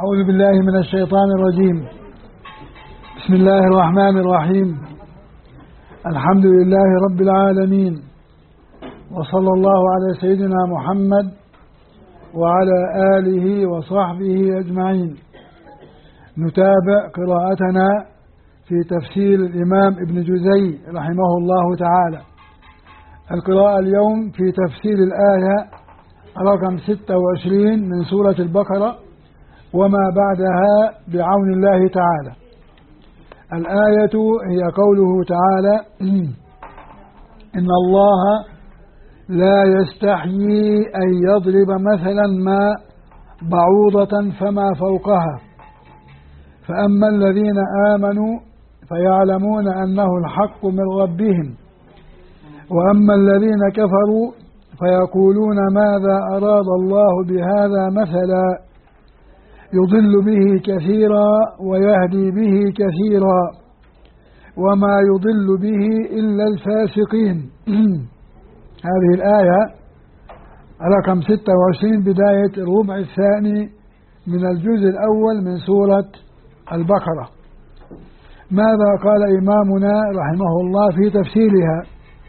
أعوذ بالله من الشيطان الرجيم. بسم الله الرحمن الرحيم. الحمد لله رب العالمين، وصلى الله على سيدنا محمد وعلى آله وصحبه أجمعين. نتابع قراءتنا في تفسير الإمام ابن جزي رحمه الله تعالى. القراءة اليوم في تفسير الآية رقم 26 من سورة البقرة وما بعدها بعون الله تعالى. الآية هي قوله تعالى: إن الله لا يستحيي أن يضرب مثلا ما بعوضة فما فوقها، فأما الذين آمنوا فيعلمون أنه الحق من ربهم، وأما الذين كفروا فيقولون ماذا أراد الله بهذا مثلا يضل به كثيرا ويهدي به كثيرا وما يضل به إلا الفاسقين. هذه الآية رقم 26 بداية الربع الثاني من الجزء الأول من سورة البقرة. ماذا قال إمامنا رحمه الله في تفسيرها؟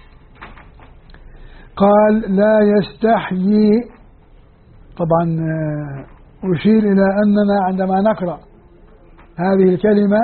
قال: لا يستحيي. طبعا أشير إلى أننا عندما نقرأ هذه الكلمة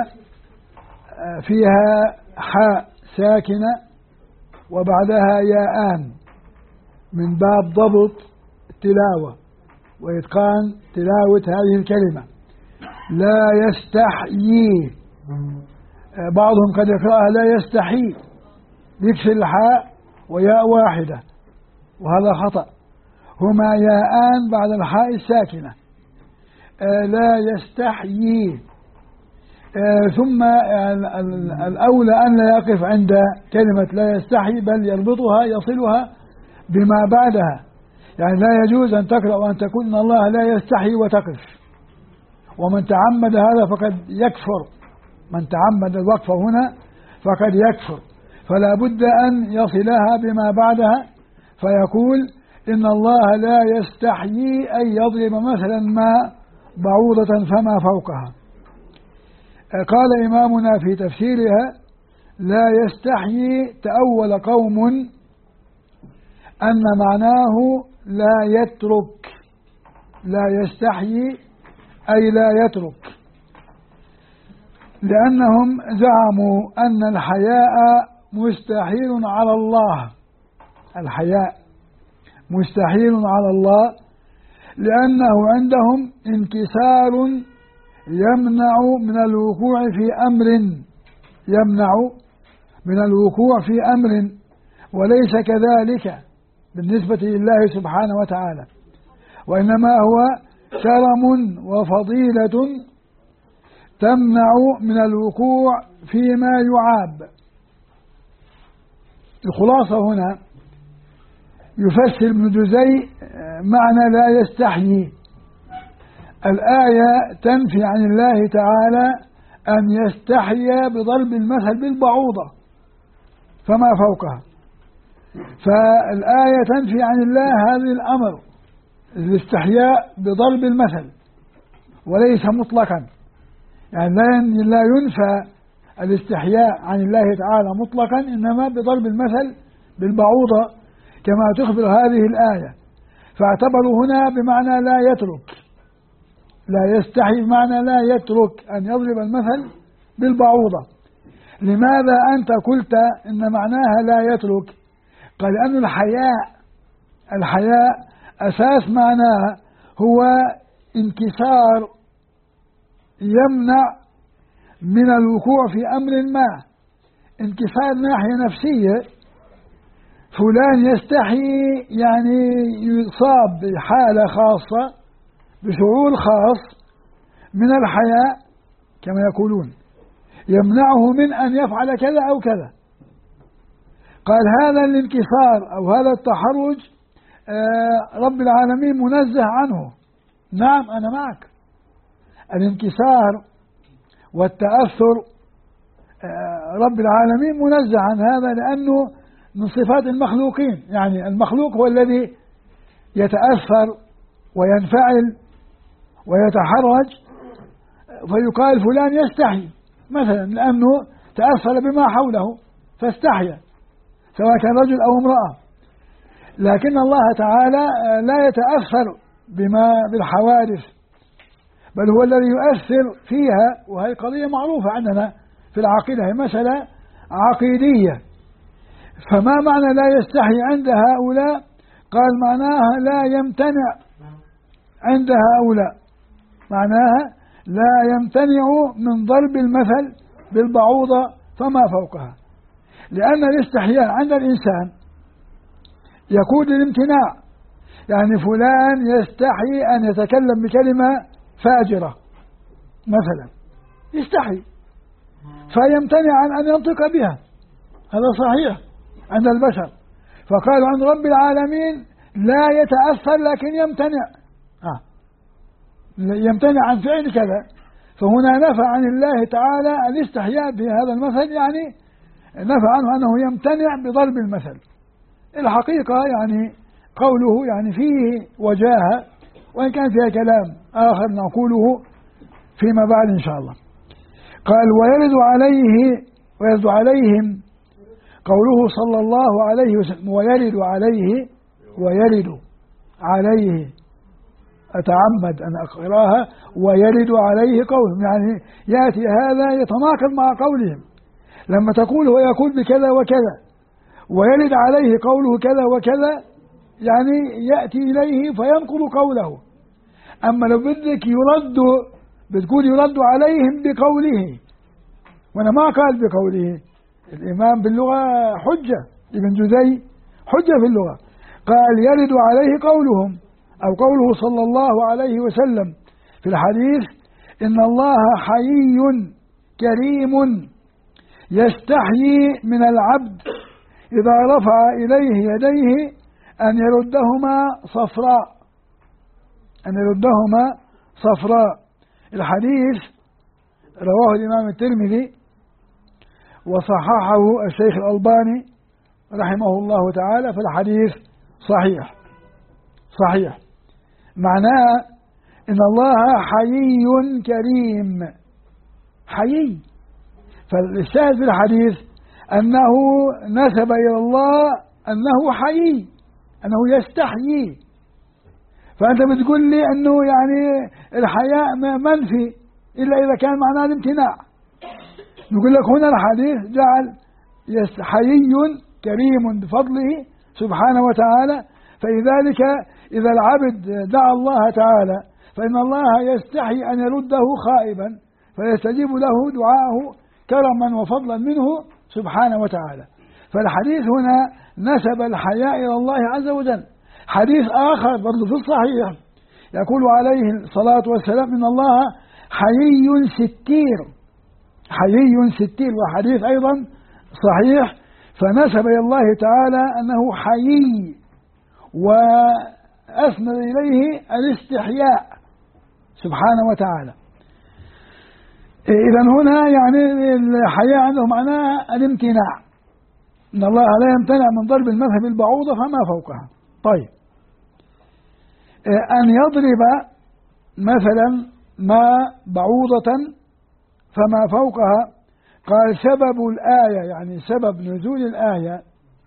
فيها حاء ساكنة وبعدها ياءان من باب ضبط التلاوة وإتقان تلاوة هذه الكلمة. لا يستحيي. بعضهم قد يقرأها لا يستحي، يكسر الحاء وياء واحدة، وهذا خطأ. هما ياءان بعد الحاء الساكنة. لا يستحيي. ثم الأولى أن لا يقف عند كلمة لا يستحي، بل يربطها يصلها بما بعدها. يعني لا يجوز أن تقرأ وأن تقول إن الله لا يستحي وتقف، ومن تعمد هذا فقد يكفر. من تعمد الوقف هنا فقد يكفر، فلا بد أن يصلها بما بعدها فيقول إن الله لا يستحيي أن يضرب مثلا ما بعوضة فما فوقها. قال إمامنا في تفسيرها: لا يستحيي تأول قوم أن معناه لا يترك. لا يستحيي أي لا يترك، لأنهم زعموا أن الحياء مستحيل على الله. الحياء مستحيل على الله لأنه عندهم انكسار يمنع من الوقوع في أمر، يمنع من الوقوع في أمر، وليس كذلك بالنسبة لله سبحانه وتعالى، وإنما هو كرم وفضيلة تمنع من الوقوع فيما يعاب. الخلاصة هنا يفسر ابن جزي معنى لا يستحيي. الآية تنفي عن الله تعالى أن يستحيي بضرب المثل بالبعوضة فما فوقها، فالآية تنفي عن الله هذا الأمر، الاستحياء بضرب المثل، وليس مطلقا. يعني لا ينفى الاستحياء عن الله تعالى مطلقا، إنما بضرب المثل بالبعوضة كما تخبر هذه الآية. فاعتبروا هنا بمعنى لا يترك. لا يستحي بمعنى لا يترك أن يضرب المثل بالبعوضة. لماذا أنت قلت إن معناها لا يترك؟ قال: لأن الحياء أساس معناها هو انكسار يمنع من الوقوع في أمر ما، انكسار ناحية نفسية. فلان يستحي يعني يصاب بحالة خاصة، بشعور خاص من الحياء كما يقولون، يمنعه من أن يفعل كذا أو كذا. قال: هذا الانكسار أو هذا التحرج رب العالمين منزه عنه. نعم، أنا معك. الانكسار والتأثر رب العالمين منزه عن هذا، لأنه من صفات المخلوقين. يعني المخلوق هو الذي يتأثر وينفعل ويتحرج فيقال فلان يستحي مثلا لأنه تأثر بما حوله فاستحيا، سواء كان رجل أو امرأة. لكن الله تعالى لا يتأثر بالحوادث، بل هو الذي يؤثر فيها، وهي قضية معروفة عندنا في العقيدة، هي مسألة عقيدية. فما معنى لا يستحي عند هؤلاء؟ قال معناها لا يمتنع عند هؤلاء، معناها لا يمتنع من ضرب المثل بالبعوضة فما فوقها، لأن الاستحياء عند الإنسان يكون للامتناع، يعني فلان يستحي أن يتكلم بكلمة فاجرة مثلا، يستحي فيمتنع عن أن ينطق بها، هذا صحيح عند البشر. فقالوا عن رب العالمين لا يتأثر لكن يمتنع عن فعل كذا. فهنا نفى عن الله تعالى الاستحياء بهذا المثل، يعني نفى عنه أنه يمتنع بضرب المثل. الحقيقة يعني قوله يعني فيه وجاهة، وإن كان فيها كلام آخر نقوله فيما بعد إن شاء الله. قال ويرد عليهم قوله صلى الله عليه وسلم، ويرد عليه أتعمد أن أقراها ويرد عليه قولهم، يعني يأتي هذا يتناقض مع قولهم. لما تقول هو يقول بكذا وكذا ويرد عليه قوله كذا وكذا، يعني يأتي إليه فينقض قوله. أما لو بدك بتقول يرد عليهم بقوله، وأنا ما قال بقوله. الإمام باللغة حجة، ابن جزي حجة في اللغة، قال يرد عليه قولهم أو قوله صلى الله عليه وسلم في الحديث: إن الله حيي كريم يستحيي من العبد إذا رفع إليه يديه أن يردهما صفراء. الحديث رواه الإمام الترمذي وصححه الشيخ الألباني رحمه الله تعالى، فالحديث صحيح. معناه إن الله حيي كريم، حيي. فالشاهد في الحديث أنه نسب إلى الله أنه حيي، أنه يستحيي. فأنت بتقول لي أنه يعني الحياء منفي إلا إذا كان معناه الامتناع. نقول لك هنا الحديث جعل حيي كريم بفضله سبحانه وتعالى، فلذلك إذا العبد دعا الله تعالى فإن الله يستحي أن يرده خائبا، فيستجيب له دعاءه كرما وفضلا منه سبحانه وتعالى. فالحديث هنا نسب الحياء إلى الله عز وجل. حديث آخر برضو في الصحيح يقول عليه الصلاة والسلام: إن الله حيي ستير، وحديث أيضا صحيح. فنسب إلى الله تعالى أنه حيي، وأسند إليه الاستحياء سبحانه وتعالى. إذن هنا يعني الحياء عنده معناها الامتناع، إن الله لا يمتنع من ضرب المثل بالبعوضة فما فوقها. طيب، أن يضرب مثلا ما بعوضة فما فوقها، قال سبب الآية، يعني سبب نزول الآية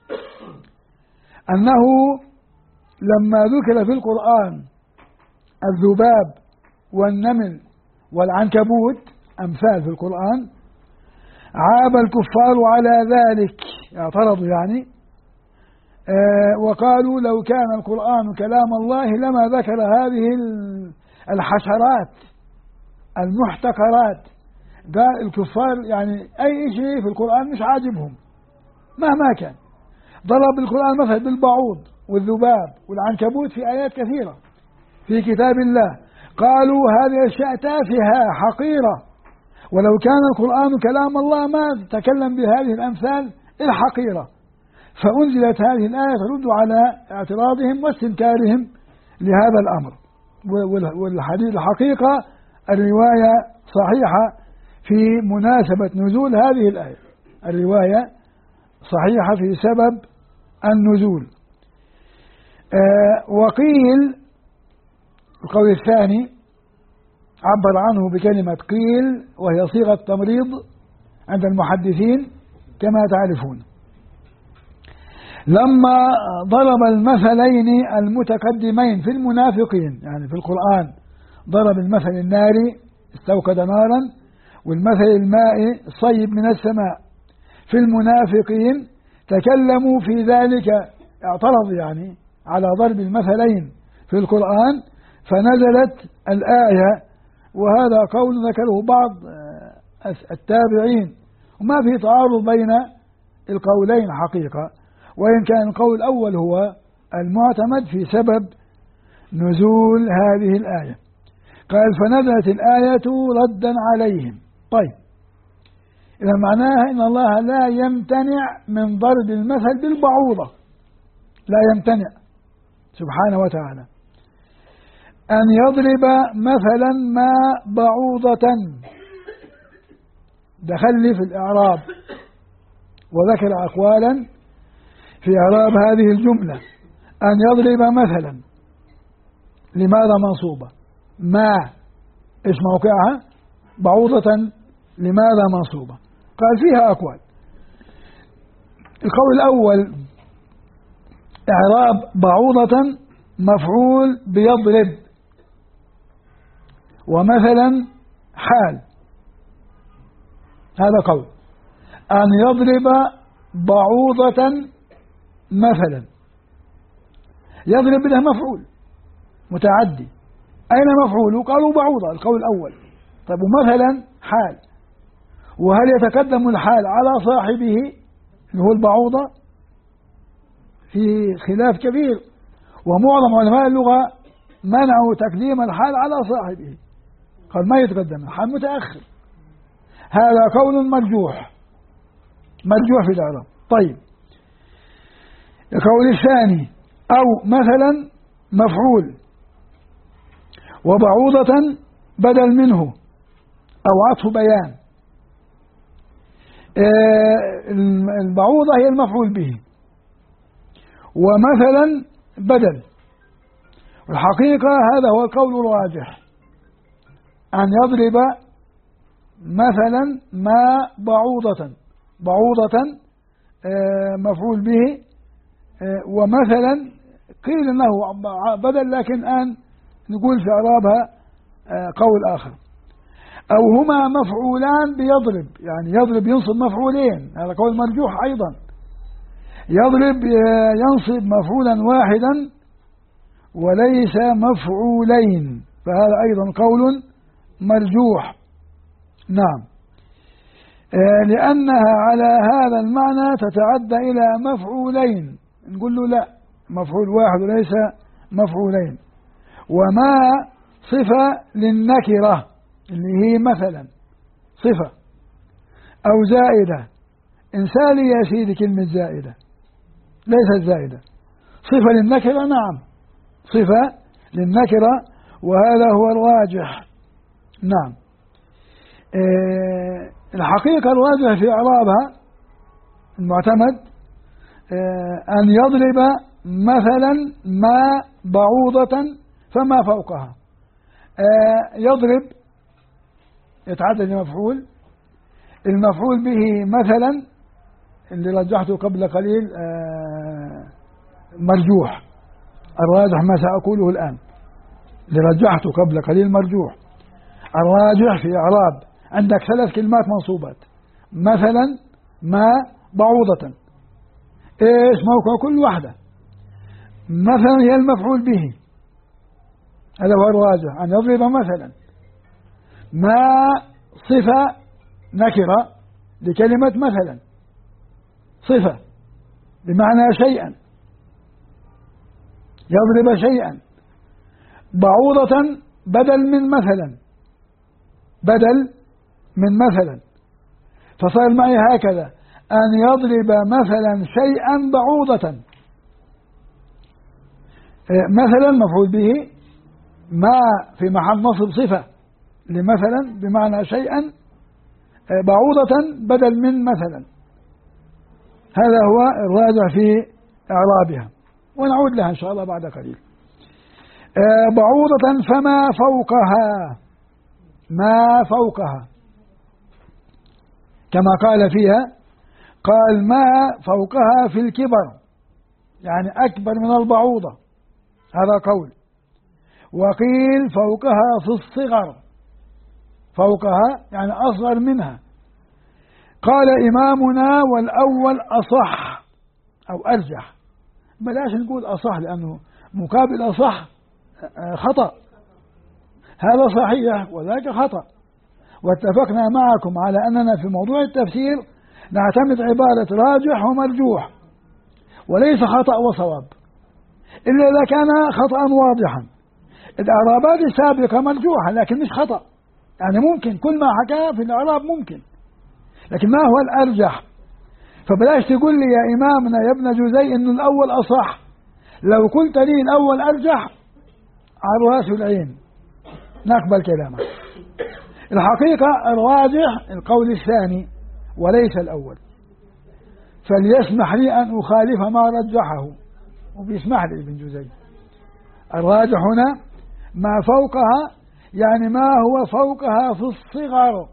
أنه لما ذكر في القرآن الذباب والنمل والعنكبوت أمثال في القرآن، عاب الكفار على ذلك، اعترضوا يعني، وقالوا لو كان القرآن كلام الله لما ذكر هذه الحشرات المحتقرات. قال الكفار يعني أي شيء في القرآن مش عاجبهم مهما كان. ضرب القرآن مثل بالبعوض والذباب والعنكبوت في آيات كثيرة في كتاب الله، قالوا هذه أشياء تافهة حقيرة، ولو كان القرآن كلام الله ما تكلم بهذه الأمثال الحقيرة. فأنزلت هذه الآية ترد على اعتراضهم واستنكارهم لهذا الأمر. والحديث الحقيقة الرواية صحيحة في مناسبة نزول هذه الآية، الرواية صحيحة في سبب النزول. وقيل القول الثاني عبر عنه بكلمة قيل، وهي صيغة تمريض عند المحدثين كما تعرفون. لما ضرب المثلين المتقدمين في المنافقين، يعني في القرآن ضرب المثل الناري استوقد نارا، والمثل المائي الصيب من السماء، في المنافقين تكلموا في ذلك، اعترض يعني على ضرب المثلين في القرآن، فنزلت الآية. وهذا قول ذكره بعض التابعين، وما في تعارض بين القولين حقيقة، وإن كان القول الأول هو المعتمد في سبب نزول هذه الآية. قال فنزلت الآية ردا عليهم. طيب، إذا معناها إن الله لا يمتنع من ضرب المثل بالبعوضة، لا يمتنع سبحانه وتعالى أن يضرب مثلا ما بعوضة. دخل في الإعراب وذكر أقوالا في إعراب هذه الجملة. أن يضرب مثلا، لماذا منصوبة؟ ما إيش موقعها؟ بعوضة، لماذا منصوبة؟ قال فيها أقوال. القول الأول إعراب بعوضة مفعول بيضرب، ومثلا حال. هذا قول. أن يضرب بعوضة مثلا، يضرب له مفعول متعدي، أين مفعوله؟ قالوا بعوضة، القول الأول. طيب ومثلا حال، وهل يتقدم الحال على صاحبه اللي هو البعوضة؟ في خلاف كبير، ومعظم علماء اللغة منعوا تقديم الحال على صاحبه، قال ما يتقدم، الحال متأخر. هذا قول مرجوح في الإعراب. طيب، القول الثاني أو مثلا مفعول وبعوضة بدل منه أو عطف بيان. البعوضة هي المفعول به، ومثلا بدل. الحقيقة هذا هو القول الراجح، أن يضرب مثلا ما بعوضة مفعول به، ومثلا قيل انه بدل، لكن الآن نقول في إعرابها قول آخر. أو هما مفعولان بيضرب، يعني يضرب ينصب مفعولين، هذا قول مرجوح أيضا. يضرب ينصب مفعولا واحدا وليس مفعولين، فهذا أيضا قول مرجوح. نعم، لأنها على هذا المعنى تتعدى إلى مفعولين، نقول له لا، مفعول واحد وليس مفعولين. وما صفة للنكرة اللي هي مثلا صفة أو زائدة. إنسالي يا سيدي كلمة زائدة، ليست زائدة، صفة للنكرة. نعم، صفة للنكرة، وهذا هو الراجح. نعم، الحقيقة الراجح في إعرابها المعتمد أن يضرب مثلا ما بعوضة فما فوقها. يضرب يتعدد المفعول، المفعول به مثلا اللي رجحته قبل قليل مرجوح. الراجح ما سأقوله الآن، اللي رجحته قبل قليل مرجوح. الراجح في إعراب عندك 3 كلمات منصوبات، مثلا ما بعوضة، ايش موقع كل واحدة؟ مثلا هي المفعول به، هذا هو الراجح، أن يضرب مثلا. ما صفة نكرة لكلمة مثلا، صفة بمعنى شيئا، يضرب شيئا. بعوضة بدل من مثلا، بدل من مثلا، فصار معي هكذا: أن يضرب مثلا شيئا بعوضة. مثلا مفعول به، ما في محل نصب صفة لمثلا بمعنى شيئا، بعوضة بدل من مثلا. هذا هو الراجع في إعرابها، ونعود لها إن شاء الله بعد قليل. بعوضة فما فوقها، ما فوقها، كما قال فيها، قال ما فوقها في الكبر، يعني أكبر من البعوضة، هذا قول. وقيل فوقها في الصغر، فوقها يعني أصغر منها. قال إمامنا والأول أصح أو أرجح، بلاش نقول أصح لأنه مقابل أصح خطأ، هذا صحيح وذاك خطأ. واتفقنا معكم على أننا في موضوع التفسير نعتمد عبارة راجح ومرجوح، وليس خطأ وصواب، إلا إذا كان خطأ واضحا. الإعرابات السابقة مرجوحة لكن مش خطأ، يعني ممكن كل ما حكاه في الإعراب ممكن، لكن ما هو الأرجح؟ فبلاش تقول لي يا إمامنا يا ابن جزي إنه الأول أصح، لو قلت لي الأول أرجح على رأس العين نقبل كلامك. الحقيقة الراجح القول الثاني وليس الأول، فليسمح لي أن أخالف ما رجحه، وبيسمح لي ابن جزي. الراجح هنا ما فوقها، يعني ما هو فوقها في الصغر،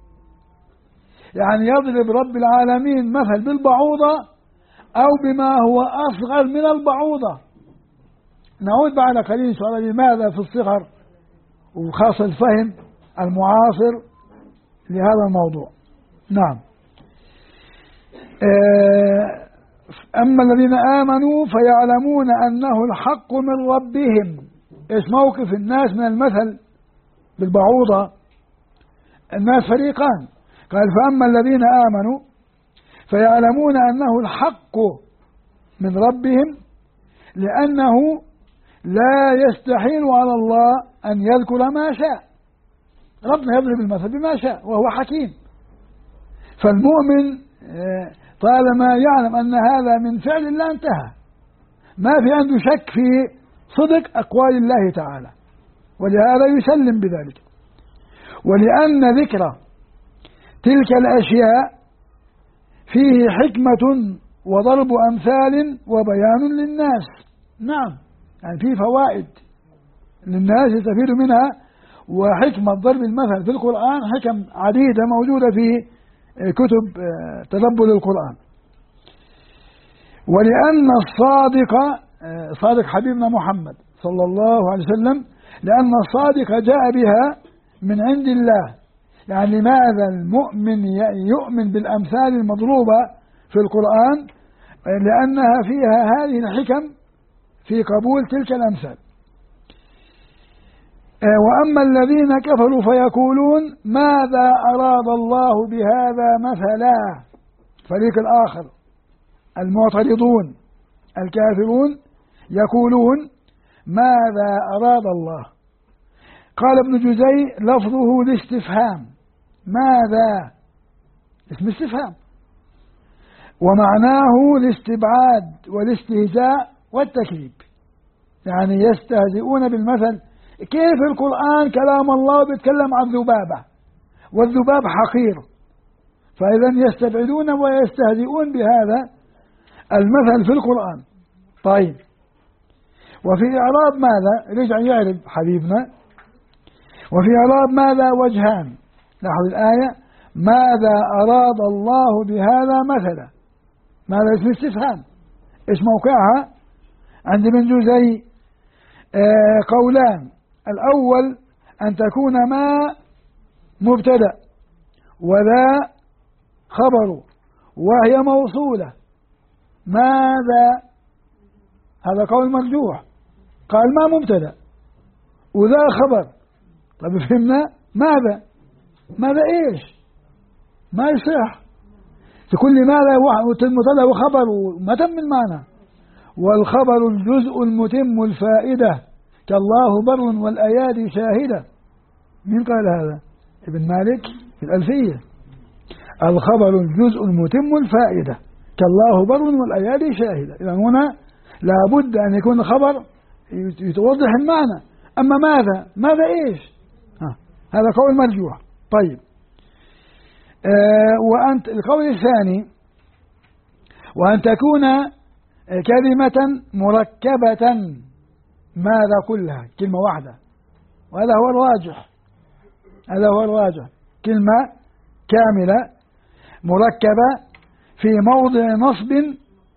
يعني يضرب رب العالمين مثل بالبعوضة أو بما هو أصغر من البعوضة. نعود بعد قليل إن شاء الله لماذا في الصغر، وخاصة الفهم المعاصر لهذا الموضوع. نعم. أما الذين آمنوا فيعلمون أنه الحق من ربهم. إيش موقف الناس من المثل بالبعوضة؟ الناس فريقان، قال فأما الذين آمنوا فيعلمون أنه الحق من ربهم، لأنه لا يستحيل على الله أن يذكر ما شاء، ربنا يضرب المثل بما شاء وهو حكيم. فالمؤمن طالما يعلم أن هذا من فعل الله انتهى، ما في عنده شك في صدق أقوال الله تعالى، ولهذا يسلم بذلك. ولأن ذكر تلك الأشياء فيه حكمة وضرب أمثال وبيان للناس. نعم، يعني فيه فوائد للناس يستفيدوا منها، وحكمة ضرب المثل في القرآن حكم عديدة موجودة في كتب تدبر القرآن. ولأن صادق حبيبنا محمد صلى الله عليه وسلم، لأن الصادق جاء بها من عند الله. يعني لماذا المؤمن يؤمن بالأمثال المضروبة في القرآن؟ لأنها فيها هذه الحكم في قبول تلك الأمثال. وأما الذين كفروا فيقولون ماذا أراد الله بهذا مثلا. فريق الآخر المعترضون الكافرون يقولون ماذا أراد الله. قال ابن جزي لفظه الاستفهام، ماذا اسم استفهام، ومعناه الاستبعاد والاستهزاء والتكذيب، يعني يستهزئون بالمثل. كيف القرآن كلام الله بيتكلم عن ذبابة والذباب حقير، فإذا يستبعدون ويستهزئون بهذا المثل في القرآن. طيب، وفي إعراب ماذا رجع يعرب حبيبنا، وفي إعراب ماذا وجهان. لاحظ الآية ماذا أراد الله بهذا مثلا، ماذا اسم استفهام، ايش موقعها عند ابن جزي؟ قولان. الأول أن تكون ما مبتدأ وذا خبر وهي موصولة. ماذا، هذا قول مرجوح، قال ما مبتدأ وذا خبر. طيب فهمنا ماذا ايش؟ ما يصح تقول لي ماذا مبتدأ وخبر وما تم المعنى. والخبر الجزء المتم الفائدة كالله بر والأيادي شاهدة. مين قال هذا؟ ابن مالك في الألفية. الخبر الجزء المتم الفائدة كالله بر والأيادي شاهدة. إذا هنا لابد أن يكون خبر يتوضح المعنى. أما ماذا إيش؟ هذا قول مرجوح. طيب، وأنت القول الثاني وأن تكون كلمة مركبة، ماذا كلها كلمة واحدة، وهذا هو الراجح. هذا هو الراجح. كلمة كاملة مركبة في موضع نصب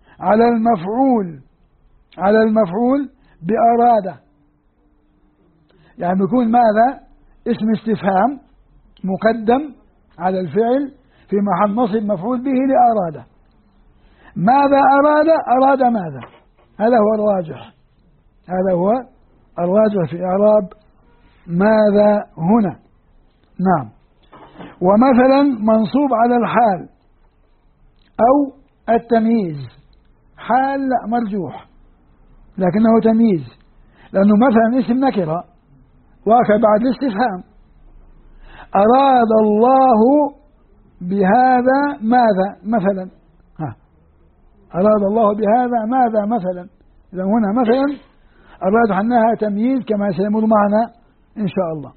على المفعول بأراد، يعني بيكون ماذا؟ اسم استفهام مقدم على الفعل في محل نصب مفعول به لأراد. ماذا أراد؟ أراد ماذا؟ هذا هو الراجح، هذا هو الراجح في إعراب ماذا هنا. نعم. ومثلا منصوب على الحال أو التمييز. حال لا مرجوح لكنه تمييز، لأنه مثلا اسم نكرة واقع بعد الاستفهام. أراد الله بهذا ماذا مثلا؟ أراد الله بهذا ماذا مثلا؟ إذا هنا مثلا الراجح أنها تمييز كما سيمر معنا إن شاء الله.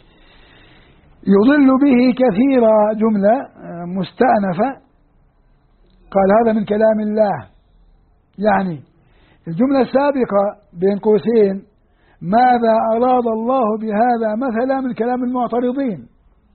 يضل به كثيرا جملة مستأنفة، قال هذا من كلام الله، يعني الجملة السابقة بين قوسين ماذا أراد الله بهذا مثلا من كلام المعترضين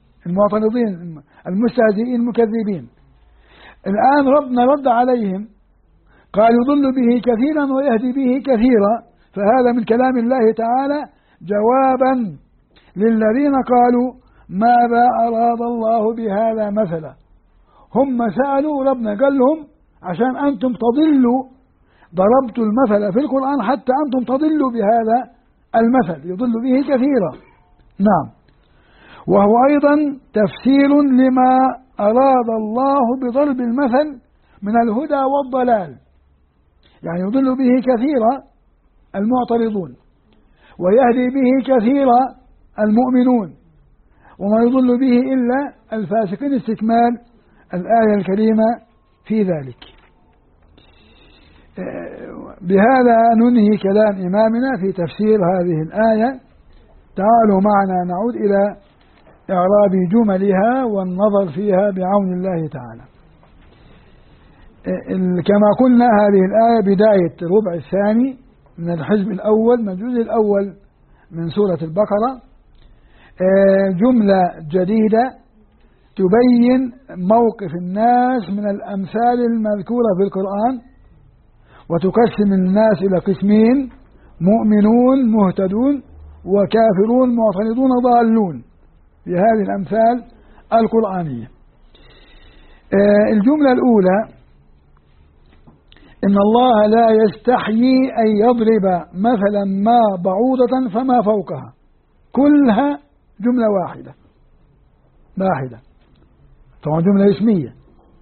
المستهزئين المكذبين. الآن ربنا رد عليهم قال يضل به كثيرا ويهدي به كثيرا، فهذا من كلام الله تعالى جوابا للذين قالوا ماذا أراد الله بهذا مثلا. هم سألوا ربنا قال لهم عشان أنتم تضلوا، ضربت المثل في القرآن حتى أنتم تضلوا بهذا المثل، يضل به كثيرا. نعم. وهو أيضا تفسير لما أراد الله بضرب المثل من الهدى والضلال، يعني يضل به كثيرا المعترضون ويهدي به كثيرا المؤمنون، وما يضل به إلا الفاسقين. استكمال الآية الكريمة في ذلك. بهذا ننهي كلام إمامنا في تفسير هذه الآية. تعالوا معنا نعود إلى إعراب جملها والنظر فيها بعون الله تعالى. كما قلنا هذه الآية بداية الربع الثاني من الحزب الأول من الجزء الأول من سورة البقرة، جملة جديدة تبين موقف الناس من الأمثال المذكورة في القرآن، وتقسم الناس إلى قسمين: مؤمنون مهتدون وكافرون معترضون ضالون في هذه الأمثال القرآنية. الجملة الأولى: إن الله لا يستحيي أن يضرب مثلا ما بعوضة فما فوقها، كلها جملة واحدة طبعا جملة اسمية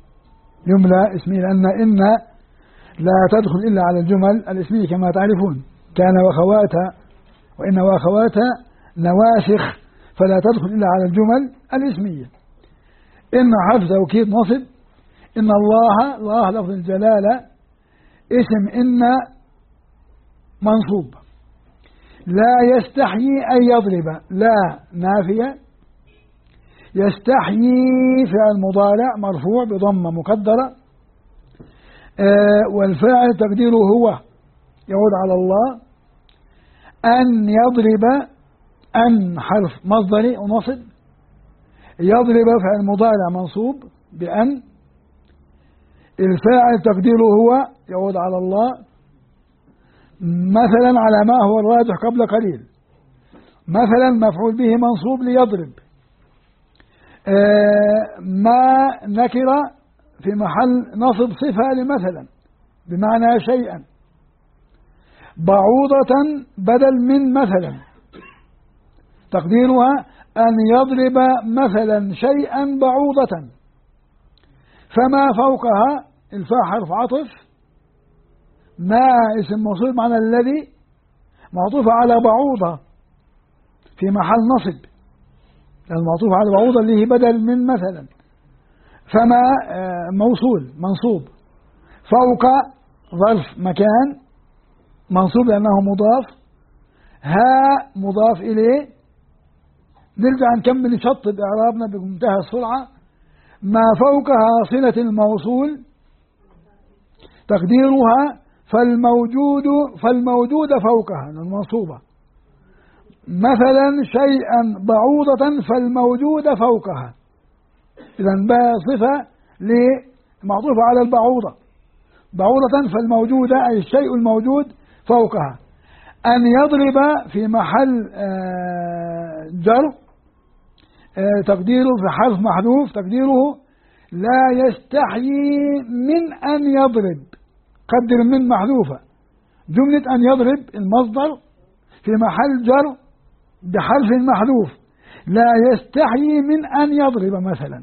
لأن إن لا تدخل إلا على الجمل الاسمية كما تعرفون، كان وأخواتها وإن وأخواتها نواسخ، فلا تدخل إلا على الجمل الاسمية. إن حرف توكيد نصب، إن الله لفظ الجلالة، اسم إن منصوب. لا يستحيي أن يضرب، لا نافية، يستحيي فعل مضارع مرفوع بضمة مقدرة، والفاعل تقديره هو يعود على الله. أن يضرب، أن حرف مصدري ونصب، يضرب فعل مضارع منصوب بأن، الفاعل تقديره هو يعود على الله. مثلا على ما هو الراجح قبل قليل، مثلا مفعول به منصوب ليضرب. ما نكرة في محل نصب صفة لمثلا بمعنى شيئا. بعوضة بدل من مثلا، تقديرها أن يضرب مثلا شيئا بعوضة. فما فوقها الفاء حرف عطف، ما اسم موصول معنى الذي، معطوف على بعوضة في محل نصب، المعطوف على بعوضة اللي هي بدل من مثلا. فما موصول منصوب، فوق ظرف مكان منصوب لأنه مضاف، ها مضاف إليه. نرجع نكمل نشطب إعرابنا بمنتهى السرعة. ما فوقها صلة الموصول، تقديرها فالموجود فوقها المنصوبة. مثلا شيئا بعوضة فالموجود فوقها. إذن بقى صفة معطوفة على البعوضة، بعوضة فالموجودة أي الشيء الموجود فوقها. أن يضرب في محل جر، تقديره في حرف محذوف، تقديره لا يستحيي من أن يضرب. قدر من محذوفة، جملة أن يضرب المصدر في محل جر بحرف محذوف، لا يستحيي من أن يضرب. مثلا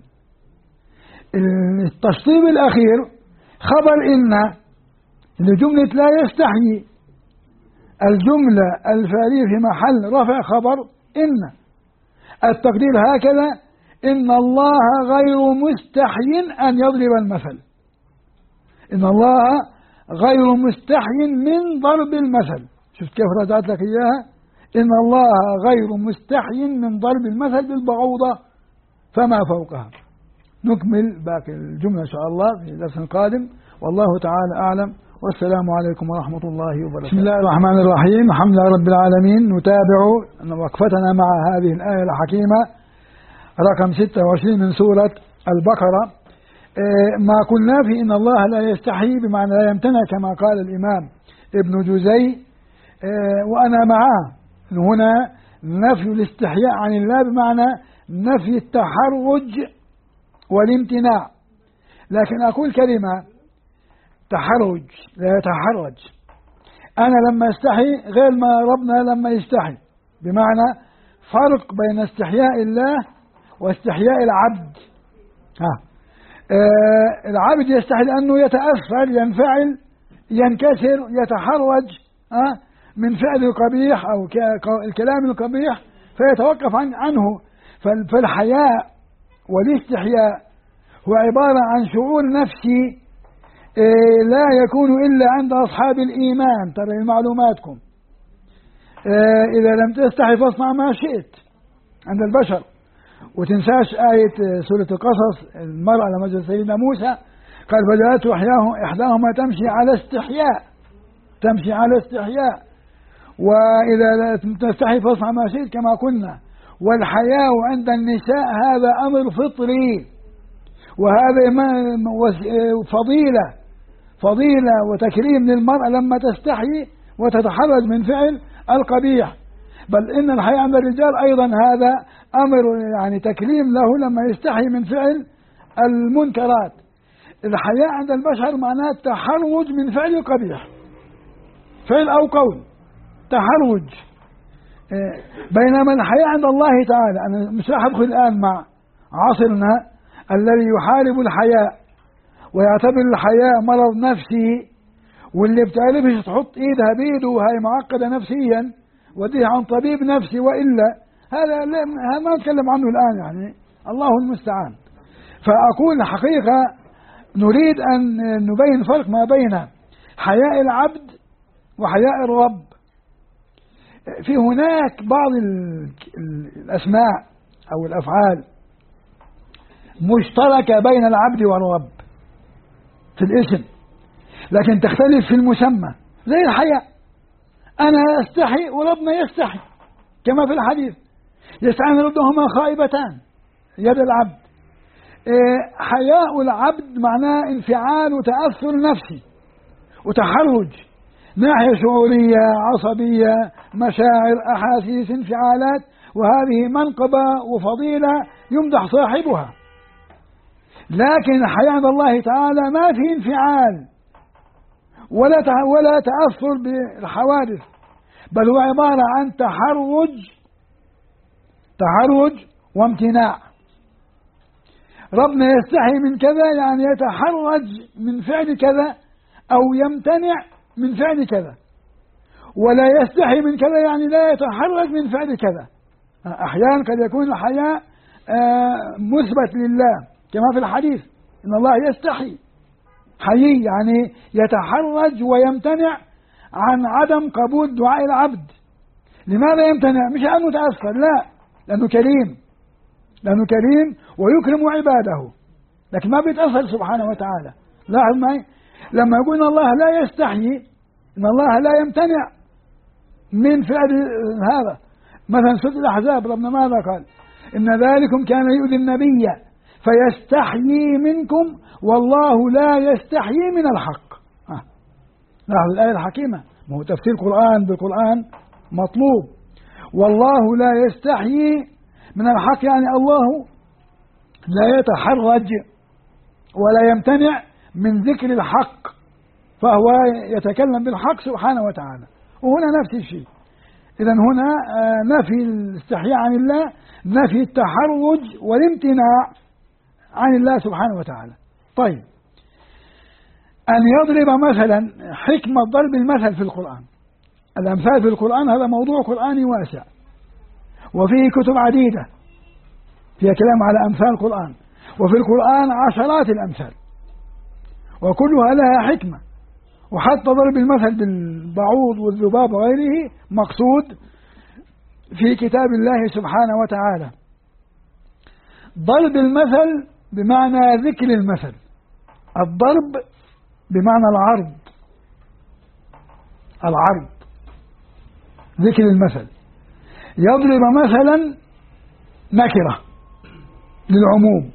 التشطيب الأخير خبر إن لجملة لا يستحيي، الجملة الفعلية في محل رفع خبر إن. التقدير هكذا: إن الله غير مستحي أن يضرب المثل. إن الله غير مستحي من ضرب المثل. شفت كيف رجعت لك إياها؟ إن الله غير مستحي من ضرب المثل بالبعوضة فما فوقها. نكمل باقي الجملة إن شاء الله في الدرس القادم، والله تعالى أعلم، والسلام عليكم ورحمة الله وبركاته. بسم الله الرحمن الرحيم، الحمد لله رب العالمين. نتابع وقفتنا مع هذه الآية الحكيمة رقم 26 من سورة البقرة. ما قلنا في إن الله لا يستحي بمعنى لا يمتنع كما قال الإمام ابن جزي، وأنا معه هنا نفي الاستحياء عن الله بمعنى نفي التحرج والامتناع. لكن أقول كلمة تحرج، لا يتحرج. أنا لما استحي غير ما ربنا لما يستحي، بمعنى فرق بين استحياء الله واستحياء العبد. العبد يستحي لأنه يتأثر، ينفعل، ينكسر، يتحرج من فعل القبيح أو الكلام القبيح فيتوقف عنه. فالحياء والاستحياء هو عبارة عن شعور نفسي لا يكون إلا عند أصحاب الإيمان. ترى معلوماتكم إذا لم تستحي فاصنع ما شئت عند البشر. وتنساش آية سورة القصص، المرأة لما جاءت سيدنا موسى قال فجاءته إحداهما تمشي على استحياء، تمشي على استحياء. وإذا لم تستحي فاصنع ما شئت كما قلنا. والحياء عند النساء هذا أمر فطري، وهذا فضيلة وتكريم للمرأة لما تستحي وتتحرج من فعل القبيح. بل إن الحياء عند الرجال أيضا هذا أمر يعني تكريم له لما يستحي من فعل المنكرات. الحياء عند البشر معناه التحرج من فعل القبيح، فعل أو قول، تحرج. بينما الحياء عند الله تعالى، أنا مش راح أدخل الآن مع عصرنا الذي يحارب الحياء ويعتبر الحياء مرض نفسي، واللي بتعرفش تحط ايدها بيده وهي معقدة نفسيا وديها عن طبيب نفسي، وإلا هذا ما نتكلم عنه الآن، يعني الله المستعان. فأقول حقيقة نريد أن نبين فرق ما بين حياء العبد وحياء الرب. في هناك بعض الأسماء أو الأفعال مشتركة بين العبد والرب في الاسم، لكن تختلف في المسمى. زي الحياء، أنا أستحي وربنا يستحي كما في الحديث: يسعان ردهما خائبتان يد العبد. حياء العبد معناه انفعال وتأثر نفسي وتحرج، ناحية شعورية، عصبية، مشاعر، أحاسيس، انفعالات، وهذه منقبة وفضيلة يمدح صاحبها. لكن الحياء عند الله تعالى ما في انفعال ولا تأثر بالحوادث، بل هو عبارة عن تحرج وامتناع. ربنا يستحي من كذا يعني يتحرج من فعل كذا أو يمتنع من فعل كذا، ولا يستحي من كذا يعني لا يتحرج من فعل كذا. أحيانا قد يكون الحياء مثبت لله كما في الحديث: إن الله يستحي. حيي يعني يتحرج ويمتنع عن عدم قبول دعاء العبد. لماذا يمتنع؟ مش أنه تأثر، لا، لأنه كريم ويكرم عباده، لكن ما بيتأثر سبحانه وتعالى. لاحظ معي لما يقول إن الله لا يستحي، إن الله لا يمتنع من فعل هذا، مثلا سورة الأحزاب ربنا ماذا قال؟ إن ذلكم كان يؤذي النبي فيستحيي منكم والله لا يستحيي من الحق. لاحظ الآية الحكيمة، ما هو تفسير القرآن بالقرآن مطلوب. والله لا يستحيي من الحق، يعني الله لا يتحرج ولا يمتنع من ذكر الحق، فهو يتكلم بالحق سبحانه وتعالى. وهنا نفس الشيء. إذا هنا نفي الاستحياء عن الله، نفي التحرج والامتناع عن الله سبحانه وتعالى. طيب، أن يضرب مثلا، حكمة ضرب المثل في القرآن. الأمثال في القرآن هذا موضوع قرآني واسع، وفيه كتب عديدة فيها كلام على أمثال القرآن، وفي القرآن عشرات الأمثال وكلها لها حكمة. وحتى ضرب المثل بالبعوض والذباب وغيره مقصود في كتاب الله سبحانه وتعالى. ضرب المثل بمعنى ذكر المثل، الضرب بمعنى العرض، العرض ذكر المثل. يضرب مثلا نكرة للعموم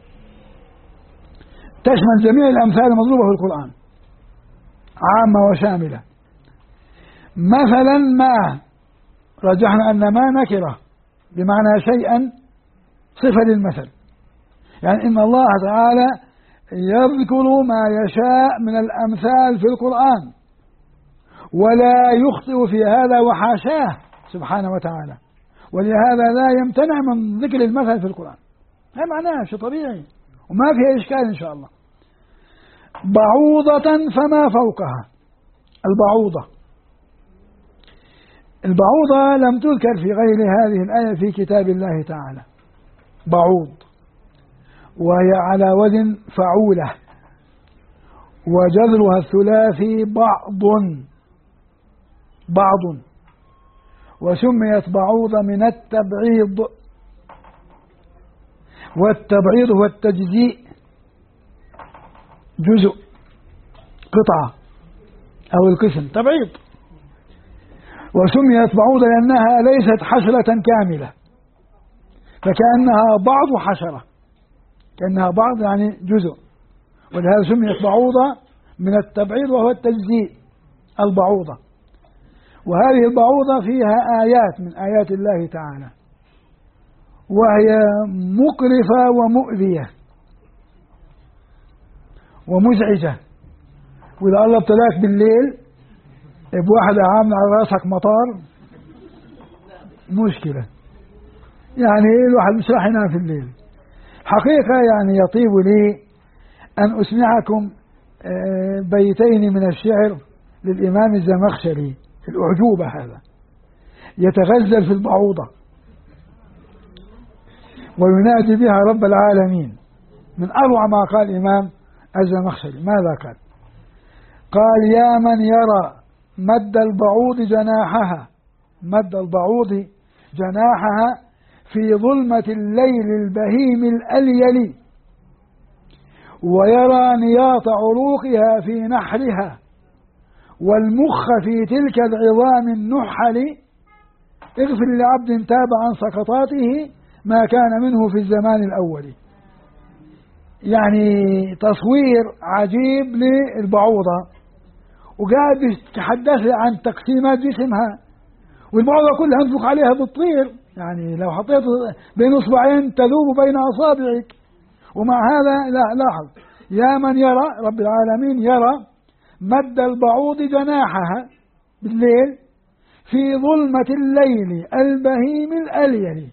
تشمل جميع الأمثال المضروبة في القرآن، عامة وشاملة. مثلا ما، رجحنا أن ما نكرة بمعنى شيئا صفة للمثل، يعني إن الله تعالى يذكر ما يشاء من الأمثال في القرآن ولا يخطئ في هذا وحاشاه سبحانه وتعالى، ولهذا لا يمتنع من ذكر المثل في القرآن. هذا معناه شيء طبيعي وما فيها إشكال إن شاء الله. بعوضة فما فوقها، البعوضة لم تذكر في غير هذه الآية في كتاب الله تعالى. بعوض، وهي على وزن فعولة، وجذرها الثلاثي بعض، وسميت بعوضة من التبعيض، والتبعيض هو التجزيء، جزء، قطعة أو القسم، تبعيض. وسميت بعوضة لأنها ليست حشرة كاملة، فكأنها بعض حشرة، كأنها بعض يعني جزء، ولهذا سميت بعوضة من التبعيض وهو التجزيء، البعوضة. وهذه البعوضة فيها آيات من آيات الله تعالى، وهي مقرفة ومؤذية ومزعجة. وإذا الله ابتلاك بالليل بواحدة عاملة على راسك مطار، مشكلة، يعني الواحد مش راح ينام في الليل. حقيقة يعني يطيب لي أن أسمعكم بيتين من الشعر للإمام الزمخشري، الأعجوبة هذا يتغزل في البعوضة وينادي بها رب العالمين، من أروع ما قال الإمام الزمخشري. ماذا قال؟ قال: يا من يرى مد البعوض جناحها في ظلمة الليل البهيم الأليل، ويرى نياط عروقها في نحرها، والمخ في تلك العظام النحل، اغفر لعبد تاب عن سقطاته ما كان منه في الزمان الأول. يعني تصوير عجيب للبعوضة، وقاعد يتحدث عن تقسيمات جسمها، والبعوضة كلها انفق عليها بالطير، يعني لو حطيت بين اصبعين تذوب بين اصابعك. ومع هذا لا، لاحظ: يا من يرى، رب العالمين يرى مد البعوض جناحها بالليل في ظلمة الليل البهيم الأليل،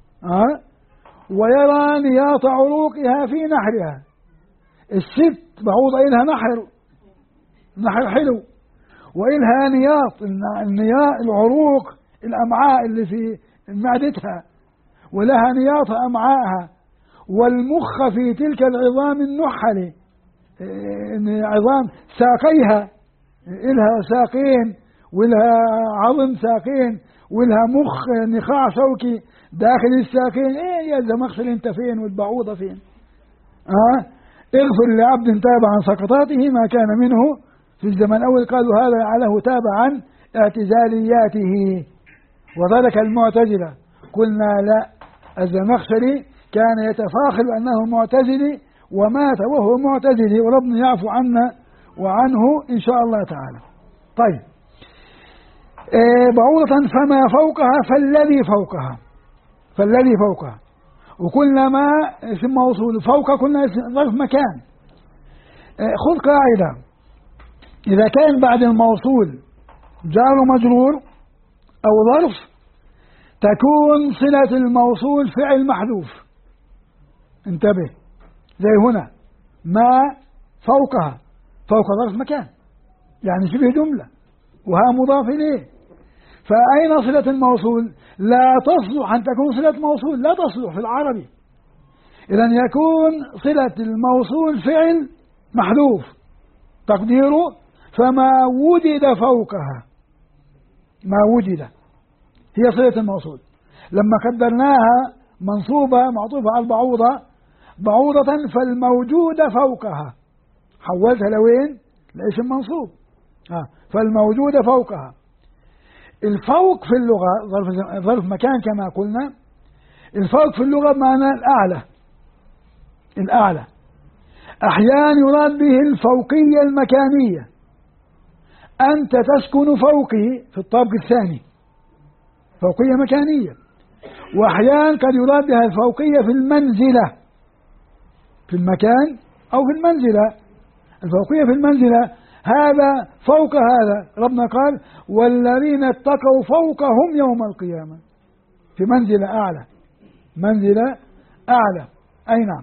ويرى نياط عروقها في نحرها. الست بعوضة إلها نحر حلو، وإلها نياط العروق، الأمعاء اللي في معدتها، ولها نياط أمعائها، والمخ في تلك العظام النحل، عظام ساقيها، إلها ساقين، ولها عظم ساقين، ولها مخ نخاع شوكي داخل الساقين. ايه يا زمخشري انت فين والبعوضة فين؟ اغفر لعبد تاب عن سقطاته ما كان منه في الزمن الأول. قالوا هذا لعله تاب عن اعتزالياته، وذلك المعتزلة قلنا لا، الزمخشري كان يتفاخر أنه معتزلي ومات وهو معتزلي، وربنا يعفو عنا وعنه إن شاء الله تعالى. طيب، بعوضة فما فوقها فالذي فوقها، وكلنا ما اسم موصول، فوق كلنا اسم ظرف مكان. خذ قاعدة، إذا كان بعد الموصول جار ومجرور أو ظرف تكون صلة الموصول فعل محذوف. انتبه، زي هنا ما فوقها، فوق ظرف مكان يعني شبه جملة وها مضاف إليه، فأين صلة الموصول؟ لا تصلح أن تكون صلة موصول، لا تصلح في العربي. إذن يكون صلة الموصول فعل محذوف، تقديره فما وجد فوقها، ما وجد هي صلة الموصول. لما قدرناها منصوبة معطوفة على البعوضة، بعوضة فالموجود فوقها، حولتها لوين؟ لاسم منصوب. فالموجود فوقها. الفوق في اللغة ظرف مكان كما قلنا. الفوق في اللغة بمعنى الأعلى. أحيانا يراد به الفوقية المكانية، أنت تسكن فوقي في الطابق الثاني، فوقية مكانية. وأحيانا قد يراد بها الفوقية في المنزلة، في المكان أو في المنزلة. الفوقية في المنزلة هذا فوق هذا، ربنا قال والذين اتقوا فوقهم يوم القيامة، في منزلة أعلى. أي نعم،